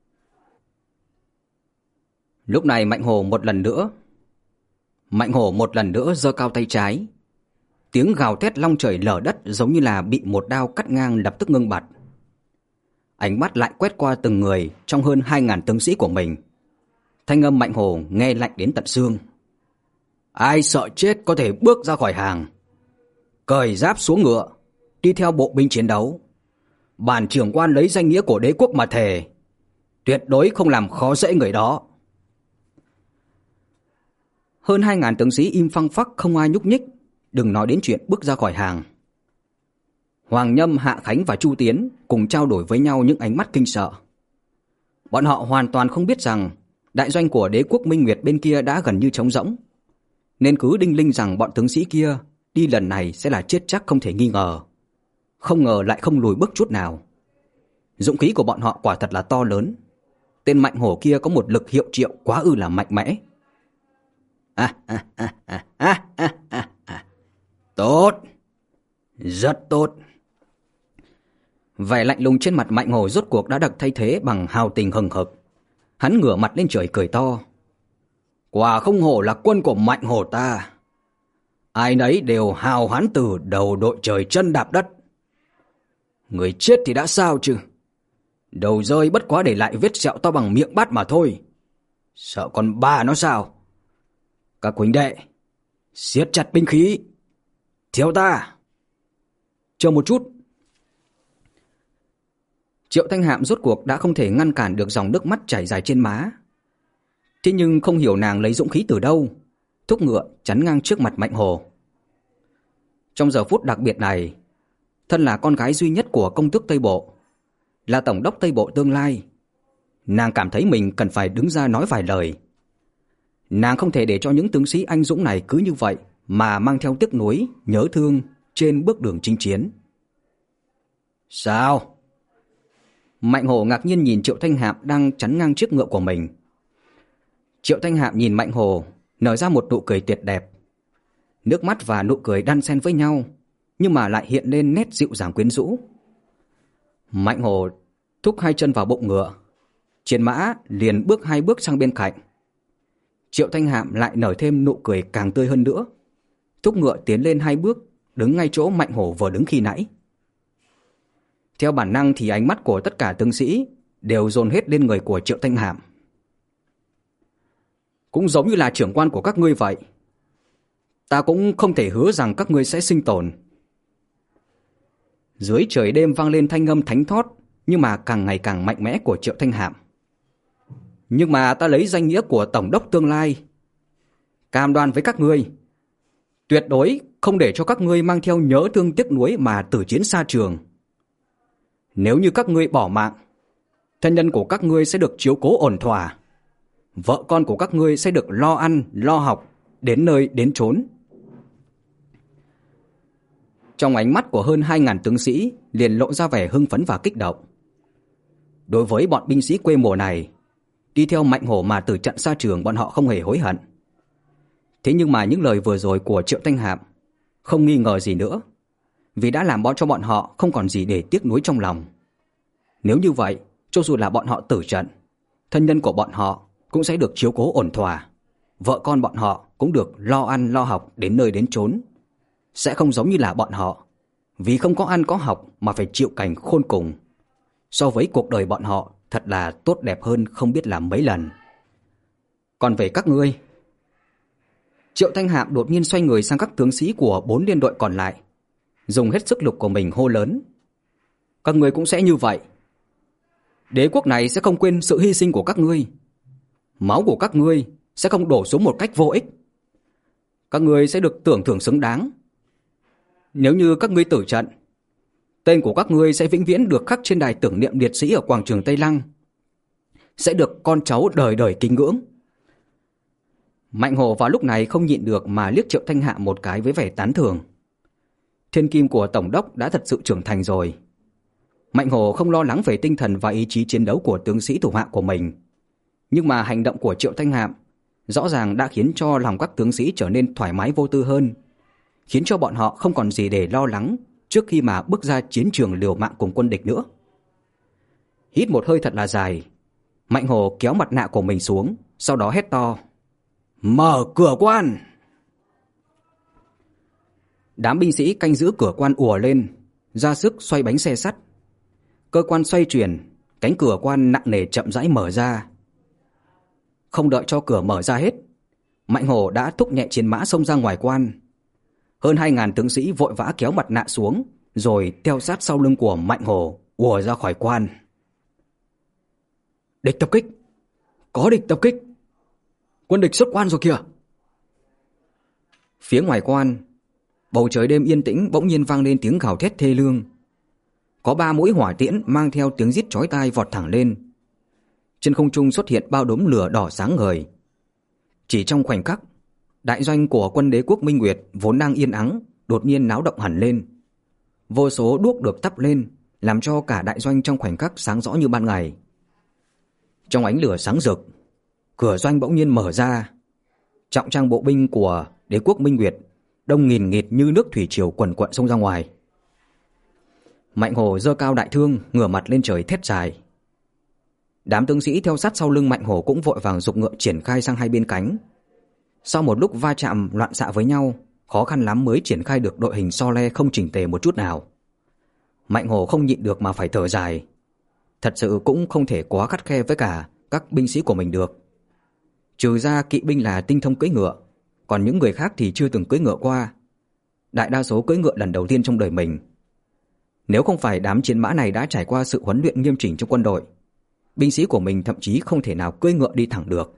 Lúc này Mạnh Hổ một lần nữa, Mạnh Hổ một lần nữa giơ cao tay trái. Tiếng gào thét long trời lở đất giống như là bị một đao cắt ngang lập tức ngưng bặt. Ánh mắt lại quét qua từng người trong hơn hai ngàn tướng sĩ của mình. Thanh âm Mạnh Hổ nghe lạnh đến tận xương. Ai sợ chết có thể bước ra khỏi hàng, cởi giáp xuống ngựa, đi theo bộ binh chiến đấu. Bản trưởng quan lấy danh nghĩa của đế quốc mà thề, tuyệt đối không làm khó dễ người đó. Hơn hai ngàn tướng sĩ im phăng phắc không ai nhúc nhích, đừng nói đến chuyện bước ra khỏi hàng. Hoàng Nhâm, Hạ Khánh và Chu Tiến cùng trao đổi với nhau những ánh mắt kinh sợ. Bọn họ hoàn toàn không biết rằng đại doanh của đế quốc Minh Nguyệt bên kia đã gần như trống rỗng, nên cứ đinh ninh rằng bọn tướng sĩ kia đi lần này sẽ là chết chắc không thể nghi ngờ. Không ngờ lại không lùi bước chút nào. Dũng khí của bọn họ quả thật là to lớn. Tên Mạnh Hổ kia có một lực hiệu triệu quá ư là mạnh mẽ. À, à, à, à, à, à, à, à. Tốt, rất tốt. Vẻ lạnh lùng trên mặt Mạnh Hổ rốt cuộc đã được thay thế bằng hào tình hừng hực. Hắn ngửa mặt lên trời cười to. Quả không hổ là quân của Mạnh Hổ ta. Ai nấy đều hào hán từ đầu đội trời chân đạp đất. Người chết thì đã sao chứ, đầu rơi bất quá để lại vết sẹo to bằng miệng bát mà thôi. Sợ con bà nó sao? Các huynh đệ, siết chặt binh khí, theo ta. Chờ một chút. Triệu Thanh Hạm rốt cuộc đã không thể ngăn cản được dòng nước mắt chảy dài trên má. Thế nhưng không hiểu nàng lấy dũng khí từ đâu, thúc ngựa chắn ngang trước mặt Mạnh Hổ. Trong giờ phút đặc biệt này, thân là con gái duy nhất của công tước Tây Bộ, là tổng đốc Tây Bộ tương lai, nàng cảm thấy mình cần phải đứng ra nói vài lời. Nàng không thể để cho những tướng sĩ anh dũng này cứ như vậy mà mang theo tiếc nuối, nhớ thương trên bước đường chinh chiến. Sao? Mạnh Hổ ngạc nhiên nhìn Triệu Thanh Hạm đang chắn ngang trước ngựa của mình. Triệu Thanh Hạm nhìn Mạnh Hổ, nở ra một nụ cười tuyệt đẹp. Nước mắt và nụ cười đan xen với nhau, nhưng mà lại hiện lên nét dịu dàng quyến rũ. Mạnh Hổ thúc hai chân vào bụng ngựa, chiến mã liền bước hai bước sang bên cạnh. Triệu Thanh Hạm lại nở thêm nụ cười càng tươi hơn nữa, thúc ngựa tiến lên hai bước, đứng ngay chỗ Mạnh Hổ vừa đứng khi nãy. Theo bản năng thì ánh mắt của tất cả tướng sĩ đều dồn hết lên người của Triệu Thanh Hạm. Cũng giống như là trưởng quan của các ngươi vậy, ta cũng không thể hứa rằng các ngươi sẽ sinh tồn. Dưới trời đêm vang lên thanh âm thánh thót nhưng mà càng ngày càng mạnh mẽ của Triệu Thanh Hạm. Nhưng mà ta lấy danh nghĩa của tổng đốc tương lai cam đoan với các ngươi, tuyệt đối không để cho các ngươi mang theo nhớ thương tiếc nuối mà tử chiến xa trường. Nếu như các ngươi bỏ mạng, thân nhân của các ngươi sẽ được chiếu cố ổn thỏa, vợ con của các ngươi sẽ được lo ăn, lo học, đến nơi đến chốn. Trong ánh mắt của hơn hai ngàn tướng sĩ liền lộ ra vẻ hưng phấn và kích động. Đối với bọn binh sĩ quê mùa này, đi theo Mạnh Hổ mà tử trận xa trường bọn họ không hề hối hận. Thế nhưng mà những lời vừa rồi của Triệu Thanh Hạm không nghi ngờ gì nữa, vì đã làm bọn cho bọn họ không còn gì để tiếc nuối trong lòng. Nếu như vậy, cho dù là bọn họ tử trận, thân nhân của bọn họ cũng sẽ được chiếu cố ổn thỏa, vợ con bọn họ cũng được lo ăn lo học đến nơi đến chốn. Sẽ không giống như là bọn họ, vì không có ăn có học mà phải chịu cảnh khôn cùng. So với cuộc đời bọn họ thật là tốt đẹp hơn không biết là mấy lần. Còn về các ngươi, Triệu Thanh Hạm đột nhiên xoay người sang các tướng sĩ của bốn liên đội còn lại, dùng hết sức lực của mình hô lớn. Các ngươi cũng sẽ như vậy. Đế quốc này sẽ không quên sự hy sinh của các ngươi. Máu của các ngươi sẽ không đổ xuống một cách vô ích. Các ngươi sẽ được tưởng thưởng xứng đáng. Nếu như các ngươi tử trận, tên của các ngươi sẽ vĩnh viễn được khắc trên đài tưởng niệm liệt sĩ ở quảng trường Tây Lăng, sẽ được con cháu đời đời kính ngưỡng. Mạnh Hổ vào lúc này không nhịn được mà liếc Triệu Thanh Hạm một cái với vẻ tán thưởng. Thiên kim của tổng đốc đã thật sự trưởng thành rồi. Mạnh Hổ không lo lắng về tinh thần và ý chí chiến đấu của tướng sĩ thủ hạ của mình, nhưng mà hành động của Triệu Thanh Hạm rõ ràng đã khiến cho lòng các tướng sĩ trở nên thoải mái vô tư hơn, khiến cho bọn họ không còn gì để lo lắng trước khi mà bước ra chiến trường liều mạng cùng quân địch nữa. Hít một hơi thật là dài, Mạnh Hổ kéo mặt nạ của mình xuống, sau đó hét to: "Mở cửa quan!" Đám binh sĩ canh giữ cửa quan ùa lên, ra sức xoay bánh xe sắt. Cơ quan xoay chuyển, cánh cửa quan nặng nề chậm rãi mở ra. Không đợi cho cửa mở ra hết, Mạnh Hổ đã thúc nhẹ chiến mã xông ra ngoài quan. Hơn hai ngàn tướng sĩ vội vã kéo mặt nạ xuống, rồi theo sát sau lưng của Mạnh Hổ ùa ra khỏi quan. Địch tập kích! Có địch tập kích! Quân địch xuất quan rồi kìa! Phía ngoài quan, bầu trời đêm yên tĩnh bỗng nhiên vang lên tiếng gào thét thê lương. Có ba mũi hỏa tiễn mang theo tiếng rít chói tai vọt thẳng lên. Trên không trung xuất hiện bao đốm lửa đỏ sáng ngời. Chỉ trong khoảnh khắc, đại doanh của quân đế quốc Minh Nguyệt vốn đang yên ắng đột nhiên náo động hẳn lên. Vô số đuốc được thắp lên, làm cho cả đại doanh trong khoảnh khắc sáng rõ như ban ngày. Trong ánh lửa sáng rực, cửa doanh bỗng nhiên mở ra. Trọng trang bộ binh của đế quốc Minh Nguyệt đông nghìn nghịt như nước thủy triều quần quận xông ra ngoài. Mạnh Hổ giơ cao đại thương, ngửa mặt lên trời thét dài. Đám tướng sĩ theo sát sau lưng Mạnh Hổ cũng vội vàng giục ngựa triển khai sang hai bên cánh. Sau một lúc va chạm loạn xạ với nhau, khó khăn lắm mới triển khai được đội hình so le không chỉnh tề một chút nào. Mạnh Hổ không nhịn được mà phải thở dài. Thật sự cũng không thể quá khắt khe với cả các binh sĩ của mình được. Trừ ra kỵ binh là tinh thông cưỡi ngựa, còn những người khác thì chưa từng cưỡi ngựa qua. Đại đa số cưỡi ngựa lần đầu tiên trong đời mình. Nếu không phải đám chiến mã này đã trải qua sự huấn luyện nghiêm chỉnh trong quân đội, binh sĩ của mình thậm chí không thể nào cưỡi ngựa đi thẳng được.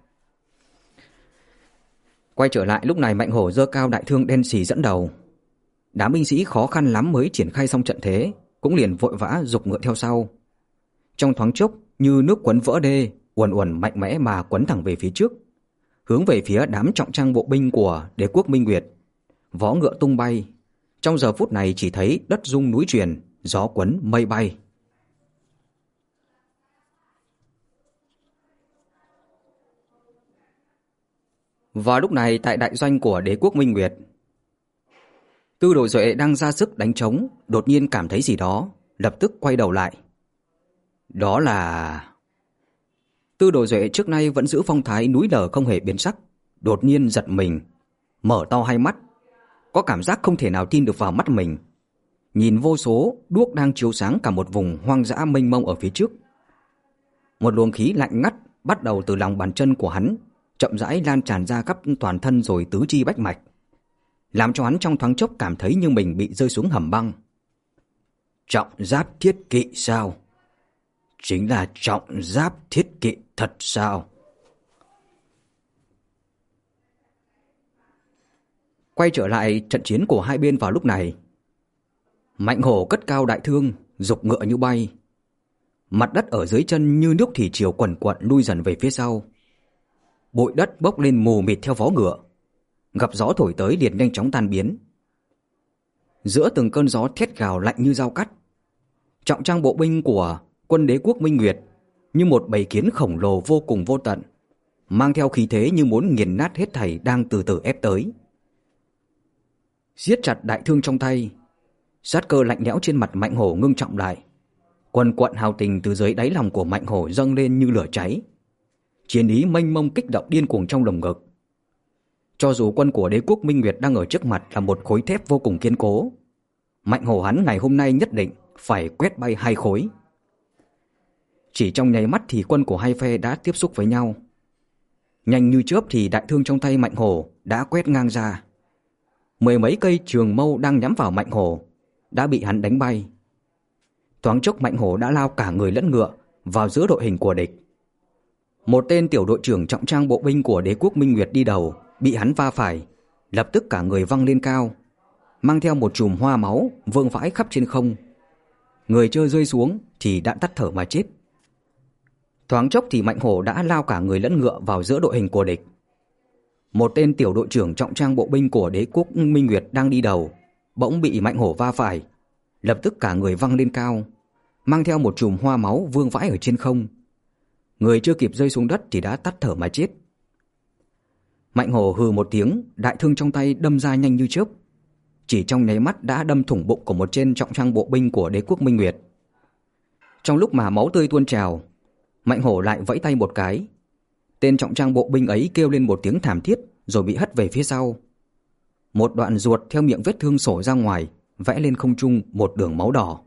Quay trở lại, lúc này Mạnh Hổ giơ cao đại thương đen xì dẫn đầu. Đám binh sĩ khó khăn lắm mới triển khai xong trận thế, cũng liền vội vã giục ngựa theo sau. Trong thoáng chốc như nước quấn vỡ đê, uồn uồn mạnh mẽ mà quấn thẳng về phía trước, hướng về phía đám trọng trang bộ binh của đế quốc Minh Nguyệt. Vó ngựa tung bay, trong giờ phút này chỉ thấy đất rung núi chuyển, gió quấn mây bay. Vào lúc này tại đại doanh của đế quốc Minh Nguyệt, Tư Đồ Duệ đang ra sức đánh trống, đột nhiên cảm thấy gì đó, lập tức quay đầu lại. Đó là... Tư Đồ Duệ trước nay vẫn giữ phong thái núi lở không hề biến sắc, đột nhiên giật mình, mở to hai mắt, có cảm giác không thể nào tin được vào mắt mình. Nhìn vô số đuốc đang chiếu sáng cả một vùng hoang dã mênh mông ở phía trước. Một luồng khí lạnh ngắt bắt đầu từ lòng bàn chân của hắn, chậm rãi lan tràn ra khắp toàn thân rồi tứ chi bách mạch, làm cho hắn trong thoáng chốc cảm thấy như mình bị rơi xuống hầm băng. Trọng giáp thiết kỵ sao? Chính là trọng giáp thiết kỵ thật sao? Quay trở lại trận chiến của hai bên vào lúc này, Mạnh Hổ cất cao đại thương, giục ngựa như bay. Mặt đất ở dưới chân như nước thủy triều quần quận lui dần về phía sau. Bụi đất bốc lên mù mịt theo vó ngựa, gặp gió thổi tới liền nhanh chóng tan biến. Giữa từng cơn gió thét gào lạnh như dao cắt, trọng trang bộ binh của quân Đế quốc Minh Nguyệt như một bầy kiến khổng lồ vô cùng vô tận, mang theo khí thế như muốn nghiền nát hết thảy đang từ từ ép tới. Siết chặt đại thương trong tay, sát cơ lạnh lẽo trên mặt Mạnh Hổ ngưng trọng lại. Quần quận hào tình từ dưới đáy lòng của Mạnh Hổ dâng lên như lửa cháy. Chiến ý mênh mông kích động điên cuồng trong lồng ngực. Cho dù quân của Đế quốc Minh Nguyệt đang ở trước mặt là một khối thép vô cùng kiên cố, Mạnh Hổ hắn ngày hôm nay nhất định phải quét bay hai khối. Chỉ trong nháy mắt thì quân của hai phe đã tiếp xúc với nhau. Nhanh như chớp thì đại thương trong tay Mạnh Hổ đã quét ngang ra. Mười mấy cây trường mâu đang nhắm vào Mạnh Hổ đã bị hắn đánh bay. Thoáng chốc Mạnh Hổ đã lao cả người lẫn ngựa vào giữa đội hình của địch. Một tên tiểu đội trưởng trọng trang bộ binh của Đế quốc Minh Nguyệt đi đầu bị hắn va phải, lập tức cả người văng lên cao, mang theo một chùm hoa máu vương vãi khắp trên không. Người chơi rơi xuống thì đã tắt thở mà chết. Thoáng chốc thì Mạnh Hổ đã lao cả người lẫn ngựa vào giữa đội hình của địch. Một tên tiểu đội trưởng trọng trang bộ binh của Đế quốc Minh Nguyệt đang đi đầu bỗng bị Mạnh Hổ va phải, lập tức cả người văng lên cao, mang theo một chùm hoa máu vương vãi ở trên không. Người chưa kịp rơi xuống đất thì đã tắt thở mà chết. Mạnh Hổ hừ một tiếng, đại thương trong tay đâm ra nhanh như chớp, chỉ trong nháy mắt đã đâm thủng bụng của một tên trọng trang bộ binh của Đế quốc Minh Nguyệt. Trong lúc mà máu tươi tuôn trào, Mạnh Hổ lại vẫy tay một cái. Tên trọng trang bộ binh ấy kêu lên một tiếng thảm thiết rồi bị hất về phía sau. Một đoạn ruột theo miệng vết thương sổ ra ngoài, vẽ lên không trung một đường máu đỏ.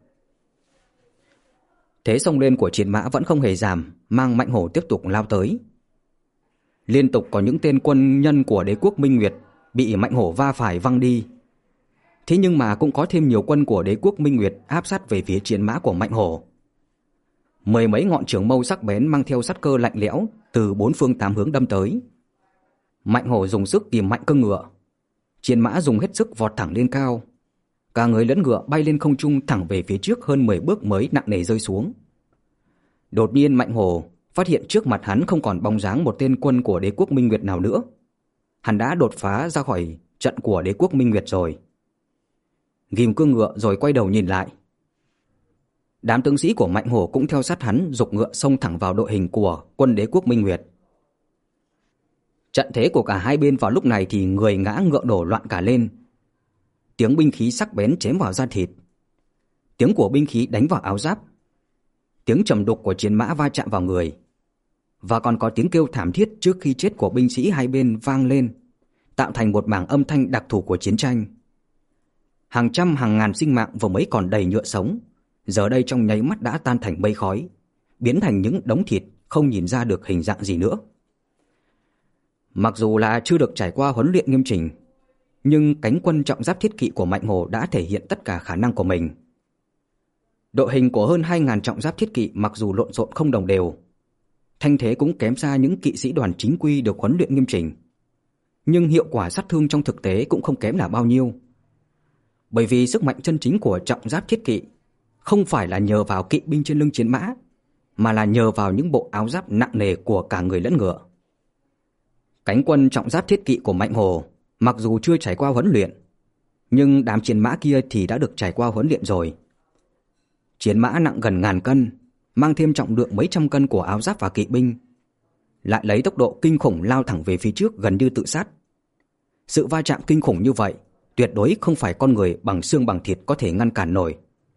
Thế xông lên của chiến mã vẫn không hề giảm, mang Mạnh Hổ tiếp tục lao tới. Liên tục có những tên quân nhân của Đế quốc Minh Nguyệt bị Mạnh Hổ va phải văng đi. Thế nhưng mà cũng có thêm nhiều quân của Đế quốc Minh Nguyệt áp sát về phía chiến mã của Mạnh Hổ. Mười mấy ngọn trường mâu sắc bén mang theo sát cơ lạnh lẽo từ bốn phương tám hướng đâm tới. Mạnh Hổ dùng sức kìm mạnh cương ngựa. Chiến mã dùng hết sức vọt thẳng lên cao. Cả người lẫn ngựa bay lên không trung thẳng về phía trước hơn mười bước mới nặng nề rơi xuống. Đột nhiên Mạnh Hổ phát hiện trước mặt hắn không còn bóng dáng một tên quân của Đế quốc Minh Nguyệt nào nữa. Hắn đã đột phá ra khỏi trận của Đế quốc Minh Nguyệt rồi. Ghim cương ngựa rồi quay đầu nhìn lại. Đám tướng sĩ của Mạnh Hổ cũng theo sát hắn giục ngựa xông thẳng vào đội hình của quân Đế quốc Minh Nguyệt. Trận thế của cả hai bên vào lúc này thì người ngã ngựa đổ loạn cả lên. Tiếng binh khí sắc bén chém vào da thịt, tiếng của binh khí đánh vào áo giáp, tiếng trầm đục của chiến mã va chạm vào người, và còn có tiếng kêu thảm thiết trước khi chết của binh sĩ hai bên vang lên, tạo thành một mảng âm thanh đặc thù của chiến tranh. Hàng trăm hàng ngàn sinh mạng vừa mới còn đầy nhựa sống, giờ đây trong nháy mắt đã tan thành mây khói, biến thành những đống thịt không nhìn ra được hình dạng gì nữa. Mặc dù là chưa được trải qua huấn luyện nghiêm chỉnh, nhưng cánh quân trọng giáp thiết kỵ của Mạnh Hổ đã thể hiện tất cả khả năng của mình. Đội hình của hơn hai nghìn trọng giáp thiết kỵ mặc dù lộn xộn không đồng đều, thanh thế cũng kém xa những kỵ sĩ đoàn chính quy được huấn luyện nghiêm chỉnh, nhưng hiệu quả sát thương trong thực tế cũng không kém là bao nhiêu. Bởi vì sức mạnh chân chính của trọng giáp thiết kỵ không phải là nhờ vào kỵ binh trên lưng chiến mã, mà là nhờ vào những bộ áo giáp nặng nề của cả người lẫn ngựa. Cánh quân trọng giáp thiết kỵ của Mạnh Hổ mặc dù chưa trải qua huấn luyện, nhưng đám chiến mã kia thì đã được trải qua huấn luyện rồi. Chiến mã nặng gần ngàn cân, mang thêm trọng lượng mấy trăm cân của áo giáp và kỵ binh, lại lấy tốc độ kinh khủng lao thẳng về phía trước gần như tự sát. Sự va chạm kinh khủng như vậy tuyệt đối không phải con người bằng xương bằng thịt có thể ngăn cản nổi.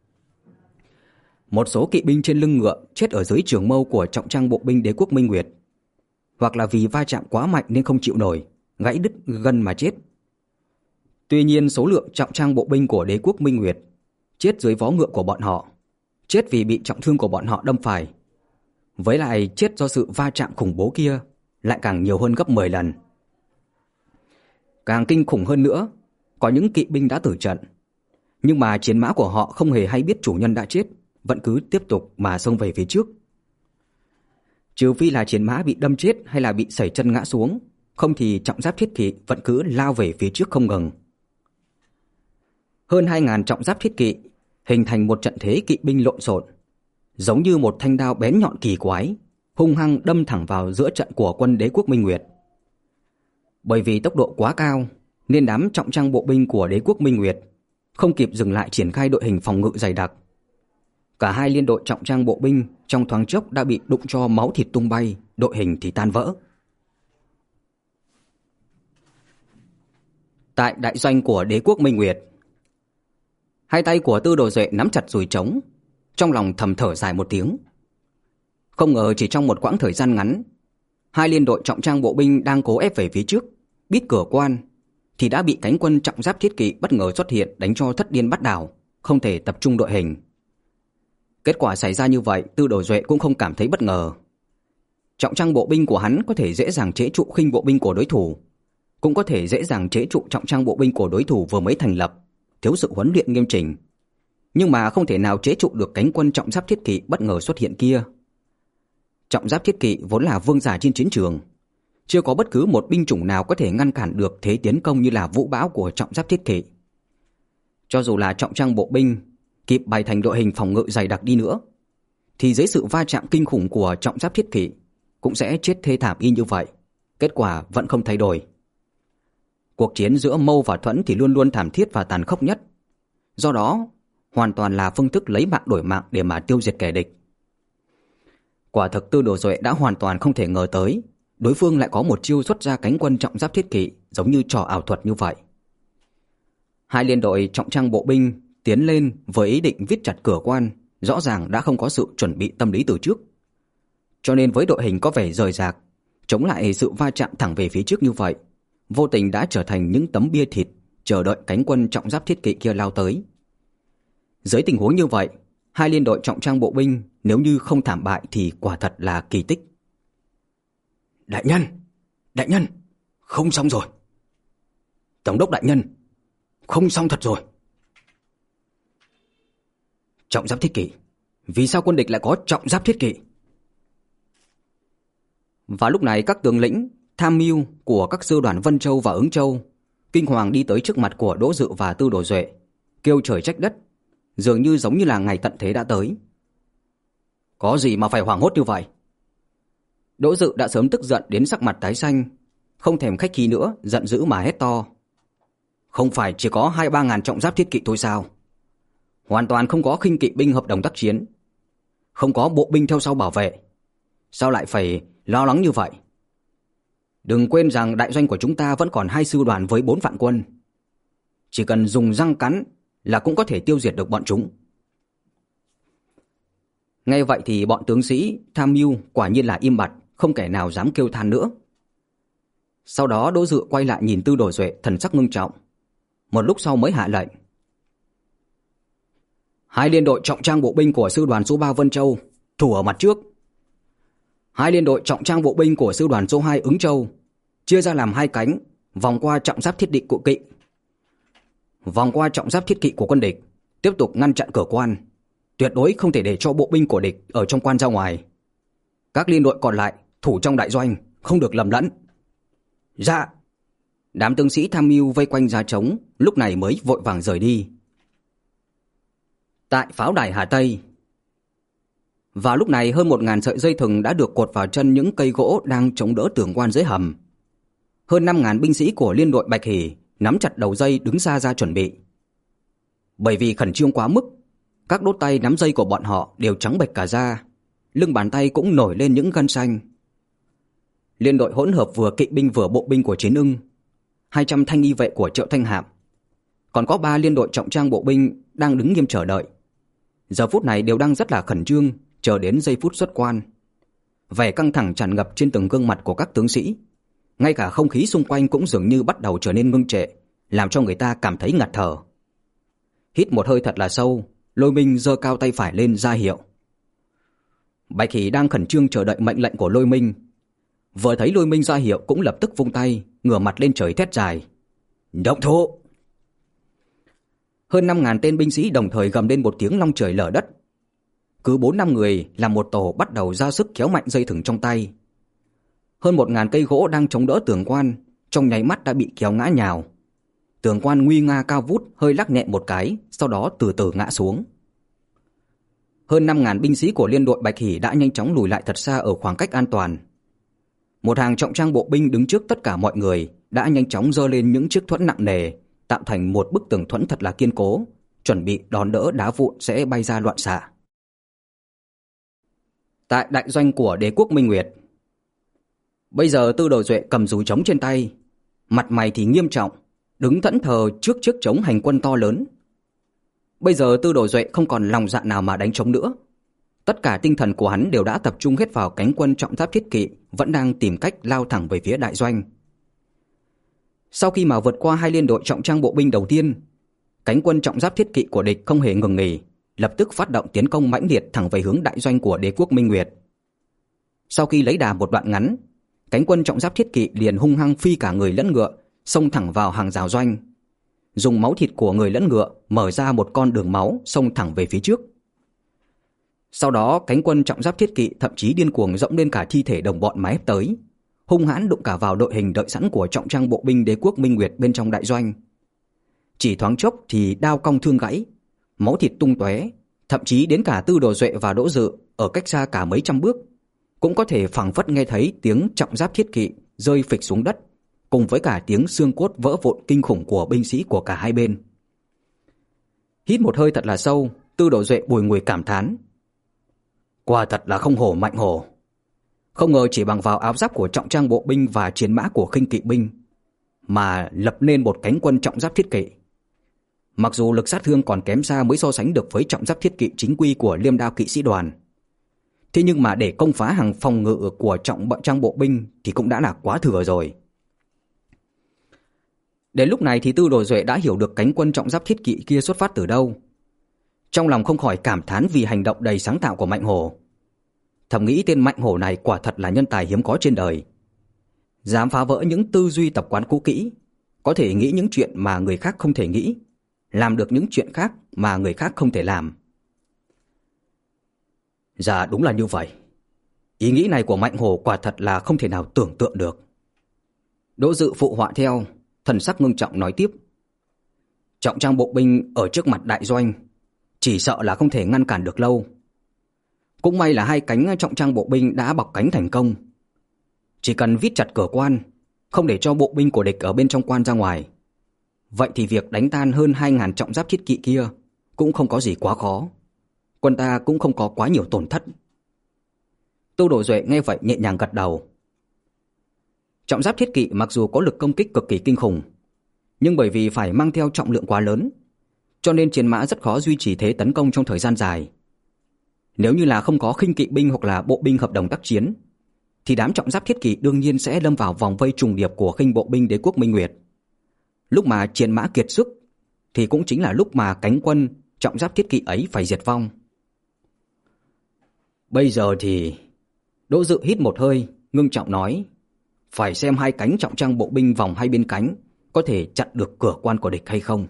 Một số kỵ binh trên lưng ngựa chết ở dưới trường mâu của trọng trang bộ binh Đế quốc Minh Nguyệt, hoặc là vì va chạm quá mạnh nên không chịu nổi, gãy đứt gân mà chết. Tuy nhiên số lượng trọng trang bộ binh của Đế quốc Minh Nguyệt chết dưới vó ngựa của bọn họ, chết vì bị trọng thương của bọn họ đâm phải, với lại chết do sự va chạm khủng bố kia lại càng nhiều hơn gấp mười lần. Càng kinh khủng hơn nữa, có những kỵ binh đã tử trận. Nhưng mà chiến mã của họ không hề hay biết chủ nhân đã chết, vẫn cứ tiếp tục mà xông về phía trước. Trừ phi là chiến mã bị đâm chết hay là bị sẩy chân ngã xuống, không thì trọng giáp thiết kỵ vẫn cứ lao về phía trước không ngừng. Hơn hai ngàn trọng giáp thiết kỵ hình thành một trận thế kỵ binh lộn xộn, giống như một thanh đao bén nhọn kỳ quái, hung hăng đâm thẳng vào giữa trận của quân Đế quốc Minh Nguyệt. Bởi vì tốc độ quá cao, nên đám trọng trang bộ binh của Đế quốc Minh Nguyệt không kịp dừng lại triển khai đội hình phòng ngự dày đặc. Cả hai liên đội trọng trang bộ binh trong thoáng chốc đã bị đụng cho máu thịt tung bay, đội hình thì tan vỡ. Tại đại doanh của Đế quốc Minh Nguyệt, hai tay của Tư Đồ Duệ nắm chặt dùi trống, trong lòng thầm thở dài một tiếng. Không ngờ chỉ trong một quãng thời gian ngắn, hai liên đội trọng trang bộ binh đang cố ép về phía trước, bít cửa quan, thì đã bị cánh quân trọng giáp thiết kỵ bất ngờ xuất hiện đánh cho thất điên bắt đảo, không thể tập trung đội hình. Kết quả xảy ra như vậy, Tư Đồ Duệ cũng không cảm thấy bất ngờ. Trọng trang bộ binh của hắn có thể dễ dàng chế trụ khinh bộ binh của đối thủ, cũng có thể dễ dàng chế trụ trọng trang bộ binh của đối thủ vừa mới thành lập, thiếu sự huấn luyện nghiêm chỉnh, nhưng mà không thể nào chế trụ được cánh quân trọng giáp thiết kỵ bất ngờ xuất hiện kia. Trọng giáp thiết kỵ vốn là vương giả trên chiến trường, chưa có bất cứ một binh chủng nào có thể ngăn cản được thế tiến công như là vũ bão của trọng giáp thiết kỵ. Cho dù là trọng trang bộ binh kịp bày thành đội hình phòng ngự dày đặc đi nữa, thì dưới sự va chạm kinh khủng của trọng giáp thiết kỵ cũng sẽ chết thê thảm y như vậy, kết quả vẫn không thay đổi. Cuộc chiến giữa Mâu và Thuẫn thì luôn luôn thảm thiết và tàn khốc nhất, do đó hoàn toàn là phương thức lấy mạng đổi mạng để mà tiêu diệt kẻ địch. Quả thực Tư Đồ Duệ đã hoàn toàn không thể ngờ tới đối phương lại có một chiêu xuất ra cánh quân trọng giáp thiết kỵ giống như trò ảo thuật như vậy. Hai liên đội trọng trang bộ binh tiến lên với ý định vít chặt cửa quan, rõ ràng đã không có sự chuẩn bị tâm lý từ trước. Cho nên với đội hình có vẻ rời rạc, chống lại sự va chạm thẳng về phía trước như vậy, vô tình đã trở thành những tấm bia thịt chờ đợi cánh quân trọng giáp thiết kỵ kia lao tới. Dưới tình huống như vậy, hai liên đội trọng trang bộ binh nếu như không thảm bại thì quả thật là kỳ tích. Đại nhân, đại nhân, không xong rồi. Tổng đốc đại nhân, không xong thật rồi. Trọng giáp thiết kỵ, vì sao quân địch lại có trọng giáp thiết kỵ? Và lúc này các tướng lĩnh, tham mưu của các sư đoàn Vân Châu và Ứng Châu kinh hoàng đi tới trước mặt của Đỗ Dự và Tư Đồ Duệ, kêu trời trách đất, dường như giống như là ngày tận thế đã tới. Có gì mà phải hoảng hốt như vậy? Đỗ Dự đã sớm tức giận đến sắc mặt tái xanh, không thèm khách khí nữa, giận dữ mà hét to. Không phải chỉ có hai ba ngàn trọng giáp thiết kỵ thôi sao? Hoàn toàn không có khinh kỵ binh hợp đồng tác chiến, không có bộ binh theo sau bảo vệ, sao lại phải lo lắng như vậy? Đừng quên rằng đại doanh của chúng ta vẫn còn hai sư đoàn với bốn vạn quân, chỉ cần dùng răng cắn là cũng có thể tiêu diệt được bọn chúng. Nghe vậy thì bọn tướng sĩ tham mưu quả nhiên là im bặt, không kẻ nào dám kêu than nữa. Sau đó Đỗ Dự quay lại nhìn Tư Đồ Duệ, thần sắc ngưng trọng, một lúc sau mới hạ lệnh. Hai liên đội trọng trang bộ binh của sư đoàn số ba Vân Châu thủ ở mặt trước. Hai liên đội trọng trang bộ binh của sư đoàn số hai Ứng Châu chia ra làm hai cánh, vòng qua trọng giáp thiết định của kỵ. Vòng qua trọng giáp thiết kỵ của quân địch, tiếp tục ngăn chặn cửa quan, tuyệt đối không thể để cho bộ binh của địch ở trong quan ra ngoài. Các liên đội còn lại thủ trong đại doanh, không được lầm lẫn. Dạ. Đám tướng sĩ tham mưu vây quanh giá trống, lúc này mới vội vàng rời đi. Tại pháo đài Hà Tây, vào lúc này hơn một ngàn sợi dây thừng đã được cột vào chân những cây gỗ đang chống đỡ tường quan dưới hầm. Hơn năm ngàn binh sĩ của liên đội Bạch Hỉ nắm chặt đầu dây đứng xa ra chuẩn bị. Bởi vì khẩn trương quá mức, các đốt tay nắm dây của bọn họ đều trắng bệch cả da, lưng bàn tay cũng nổi lên những gân xanh. Liên đội hỗn hợp vừa kỵ binh vừa bộ binh của Chiến Ưng, hai trăm thanh y vệ của Triệu Thanh Hạm, còn có ba liên đội trọng trang bộ binh đang đứng nghiêm chờ đợi. Giờ phút này đều đang rất là khẩn trương, chờ đến giây phút xuất quan. Vẻ căng thẳng tràn ngập trên từng gương mặt của các tướng sĩ, ngay cả không khí xung quanh cũng dường như bắt đầu trở nên ngưng trệ, làm cho người ta cảm thấy ngạt thở. Hít một hơi thật là sâu, Lôi Minh giơ cao tay phải lên ra hiệu. Bạch Hỉ đang khẩn trương chờ đợi mệnh lệnh của Lôi Minh. Vừa thấy Lôi Minh ra hiệu cũng lập tức vung tay, ngửa mặt lên trời thét dài. Động thủ! Hơn năm ngàn tên binh sĩ đồng thời gầm lên một tiếng long trời lở đất. Cứ bốn năm người làm một tổ bắt đầu ra sức kéo mạnh dây thừng trong tay. Hơn một ngàn cây gỗ đang chống đỡ tường quan trong nháy mắt đã bị kéo ngã nhào. Tường quan nguy nga cao vút hơi lắc nhẹ một cái, sau đó từ từ ngã xuống. Hơn năm ngàn binh sĩ của liên đội Bạch Hỷ đã nhanh chóng lùi lại thật xa ở khoảng cách an toàn. Một hàng trọng trang bộ binh đứng trước tất cả mọi người đã nhanh chóng giơ lên những chiếc thuẫn nặng nề, tạo thành một bức tường thuẫn thật là kiên cố, chuẩn bị đón đỡ đá vụn sẽ bay ra loạn xạ. Tại đại doanh của đế quốc Minh Nguyệt, bây giờ Tư Đồ Duệ cầm dùi trống trên tay, mặt mày thì nghiêm trọng, đứng thẫn thờ trước chiếc trống hành quân to lớn. Bây giờ Tư Đồ Duệ không còn lòng dạ nào mà đánh trống nữa. Tất cả tinh thần của hắn đều đã tập trung hết vào cánh quân trọng giáp thiết kỵ vẫn đang tìm cách lao thẳng về phía đại doanh. Sau khi mà vượt qua hai liên đội trọng trang bộ binh đầu tiên, cánh quân trọng giáp thiết kỵ của địch không hề ngừng nghỉ, lập tức phát động tiến công mãnh liệt thẳng về hướng đại doanh của đế quốc Minh Nguyệt. Sau khi lấy đà một đoạn ngắn, cánh quân trọng giáp thiết kỵ liền hung hăng phi cả người lẫn ngựa, xông thẳng vào hàng rào doanh, dùng máu thịt của người lẫn ngựa mở ra một con đường máu xông thẳng về phía trước. Sau đó cánh quân trọng giáp thiết kỵ thậm chí điên cuồng dẫm lên cả thi thể đồng bọn mà ép tới, hung hãn đụng cả vào đội hình đợi sẵn của trọng trang bộ binh đế quốc Minh Nguyệt bên trong đại doanh. Chỉ thoáng chốc thì đao cong thương gãy, máu thịt tung tóe, thậm chí đến cả Tư Đồ Duệ và Đỗ Dự ở cách xa cả mấy trăm bước cũng có thể phảng phất nghe thấy tiếng trọng giáp thiết kỵ rơi phịch xuống đất, cùng với cả tiếng xương cốt vỡ vụn kinh khủng của binh sĩ của cả hai bên. Hít một hơi thật là sâu, Tư Đồ Duệ bùi ngùi cảm thán: quả thật là không hổ mạnh hổ. Không ngờ chỉ bằng vào áo giáp của trọng trang bộ binh và chiến mã của khinh kỵ binh mà lập nên một cánh quân trọng giáp thiết kỵ. Mặc dù lực sát thương còn kém xa mới so sánh được với trọng giáp thiết kỵ chính quy của Liêm Đao kỵ sĩ đoàn, thế nhưng mà để công phá hàng phòng ngự của trọng trang bộ binh thì cũng đã là quá thừa rồi. Đến lúc này thì Tư Đồ Duệ đã hiểu được cánh quân trọng giáp thiết kỵ kia xuất phát từ đâu. Trong lòng không khỏi cảm thán vì hành động đầy sáng tạo của Mạnh Hổ. Thầm nghĩ tên Mạnh Hổ này quả thật là nhân tài hiếm có trên đời. Dám phá vỡ những tư duy tập quán cũ kỹ, có thể nghĩ những chuyện mà người khác không thể nghĩ, làm được những chuyện khác mà người khác không thể làm. Dạ đúng là như vậy. Ý nghĩ này của Mạnh Hổ quả thật là không thể nào tưởng tượng được. Đỗ Dự phụ họa theo, thần sắc ngưng trọng nói tiếp: trọng trang bộ binh ở trước mặt đại doanh, chỉ sợ là không thể ngăn cản được lâu. Cũng may là hai cánh trọng trang bộ binh đã bọc cánh thành công. Chỉ cần vít chặt cửa quan, không để cho bộ binh của địch ở bên trong quan ra ngoài, vậy thì việc đánh tan hơn hai ngàn trọng giáp thiết kỵ kia cũng không có gì quá khó. Quân ta cũng không có quá nhiều tổn thất. Tư Đồ Duệ nghe vậy nhẹ nhàng gật đầu. Trọng giáp thiết kỵ mặc dù có lực công kích cực kỳ kinh khủng, nhưng bởi vì phải mang theo trọng lượng quá lớn, cho nên chiến mã rất khó duy trì thế tấn công trong thời gian dài. Nếu như là không có khinh kỵ binh hoặc là bộ binh hợp đồng tác chiến, thì đám trọng giáp thiết kỵ đương nhiên sẽ lâm vào vòng vây trùng điệp của khinh bộ binh đế quốc Minh Nguyệt. Lúc mà chiến mã kiệt sức thì cũng chính là lúc mà cánh quân trọng giáp thiết kỵ ấy phải diệt vong. Bây giờ thì Đỗ Dự hít một hơi, ngưng trọng nói: phải xem hai cánh trọng trang bộ binh vòng hai bên cánh có thể chặn được cửa quan của địch hay không.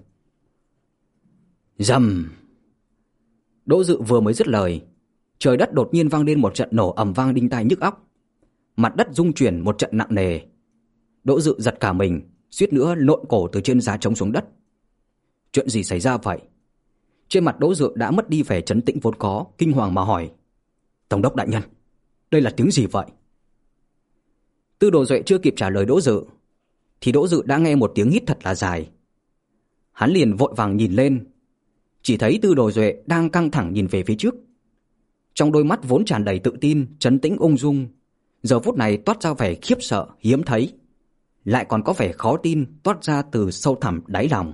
Rầm. Đỗ Dự vừa mới dứt lời, trời đất đột nhiên vang lên một trận nổ ầm vang đinh tai nhức óc. Mặt đất rung chuyển một trận nặng nề. Đỗ Dự giật cả mình, suýt nữa lộn cổ từ trên giá trống xuống đất. Chuyện gì xảy ra vậy? Trên mặt Đỗ Dự đã mất đi vẻ trấn tĩnh vốn có, kinh hoàng mà hỏi: tổng đốc đại nhân, đây là tiếng gì vậy? Tư Đồ Duệ chưa kịp trả lời Đỗ Dự thì Đỗ Dự đã nghe một tiếng hít thật là dài. Hắn liền vội vàng nhìn lên, chỉ thấy Tư Đồ Duệ đang căng thẳng nhìn về phía trước. Trong đôi mắt vốn tràn đầy tự tin, trấn tĩnh ung dung, giờ phút này toát ra vẻ khiếp sợ hiếm thấy, lại còn có vẻ khó tin toát ra từ sâu thẳm đáy lòng.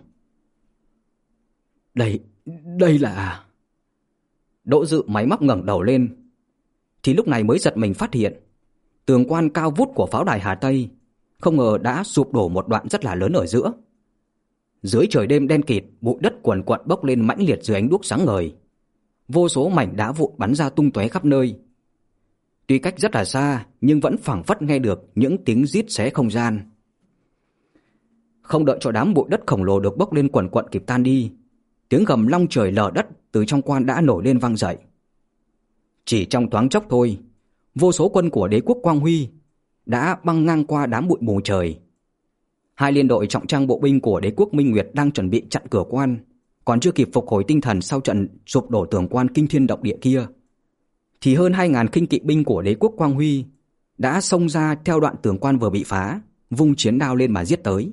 Đây, đây là... Đỗ Dự máy móc ngẩng đầu lên, thì lúc này mới giật mình phát hiện tường quan cao vút của pháo đài Hà Tây không ngờ đã sụp đổ một đoạn rất là lớn ở giữa. Dưới trời đêm đen kịt, bụi đất quần quật bốc lên mãnh liệt dưới ánh đuốc sáng ngời. Vô số mảnh đá vụn bắn ra tung tóe khắp nơi. Tuy cách rất là xa, nhưng vẫn phảng phất nghe được những tiếng rít xé không gian. Không đợi cho đám bụi đất khổng lồ được bốc lên quần quật kịp tan đi, tiếng gầm long trời lở đất từ trong quan đã nổi lên vang dậy. Chỉ trong thoáng chốc thôi, vô số quân của đế quốc Quang Huy đã băng ngang qua đám bụi mù trời. Hai liên đội trọng trang bộ binh của đế quốc Minh Nguyệt đang chuẩn bị chặn cửa quan, còn chưa kịp phục hồi tinh thần sau trận sụp đổ tường quan kinh thiên động địa kia, thì hơn hai ngàn khinh kỵ binh của đế quốc Quang Huy đã xông ra theo đoạn tường quan vừa bị phá, vung chiến đao lên mà giết tới.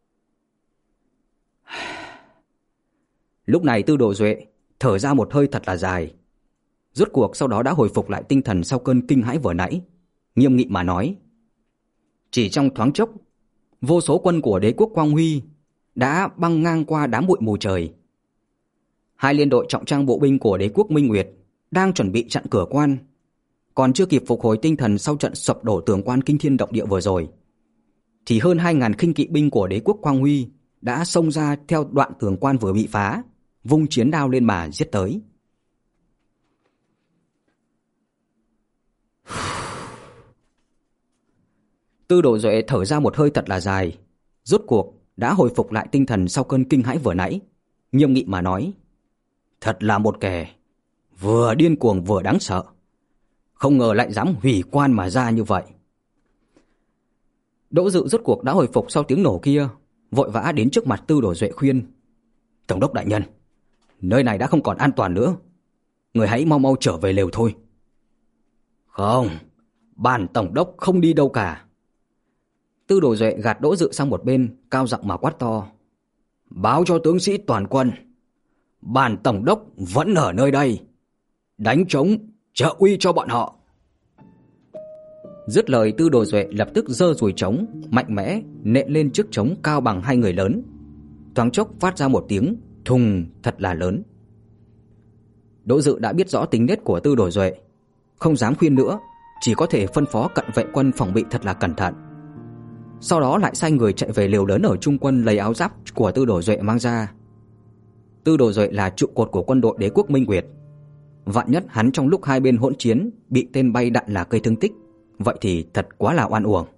Lúc này Tư Đồ Duệ thở ra một hơi thật là dài, rốt cuộc sau đó đã hồi phục lại tinh thần sau cơn kinh hãi vừa nãy, nghiêm nghị mà nói: chỉ trong thoáng chốc, vô số quân của đế quốc Quang Huy đã băng ngang qua đám bụi mù trời. Hai liên đội trọng trang bộ binh của đế quốc Minh Nguyệt đang chuẩn bị chặn cửa quan, còn chưa kịp phục hồi tinh thần sau trận sập đổ tường quan kinh thiên động địa vừa rồi, thì hơn hai ngàn khinh kỵ binh của đế quốc Quang Huy đã xông ra theo đoạn tường quan vừa bị phá, vung chiến đao lên mà giết tới. Tư Đồ Duệ thở ra một hơi thật là dài, rốt cuộc đã hồi phục lại tinh thần sau cơn kinh hãi vừa nãy, nghiêm nghị mà nói: thật là một kẻ vừa điên cuồng vừa đáng sợ, không ngờ lại dám hủy quan mà ra như vậy. Đỗ Dự rốt cuộc đã hồi phục sau tiếng nổ kia, vội vã đến trước mặt Tư Đồ Duệ khuyên: tổng đốc đại nhân, nơi này đã không còn an toàn nữa, người hãy mau mau trở về lều thôi. Không, bản tổng đốc không đi đâu cả. Tư Đồ Duệ gạt Đỗ Dự sang một bên, cao giọng mà quát to: báo cho tướng sĩ toàn quân, bản tổng đốc vẫn ở nơi đây, đánh trống trợ uy cho bọn họ. Dứt lời, Tư Đồ Duệ lập tức giơ dùi trống mạnh mẽ nện lên chiếc trống cao bằng hai người lớn, thoáng chốc phát ra một tiếng thùng thật là lớn. Đỗ Dự đã biết rõ tính nết của Tư Đồ Duệ, không dám khuyên nữa, chỉ có thể phân phó cận vệ quân phòng bị thật là cẩn thận. Sau đó lại sai người chạy về lều lớn ở trung quân lấy áo giáp của Tư Đồ Duệ mang ra. Tư Đồ Duệ là trụ cột của quân đội đế quốc Minh Nguyệt, vạn nhất hắn trong lúc hai bên hỗn chiến bị tên bay đạn là gây thương tích, vậy thì thật quá là oan uổng.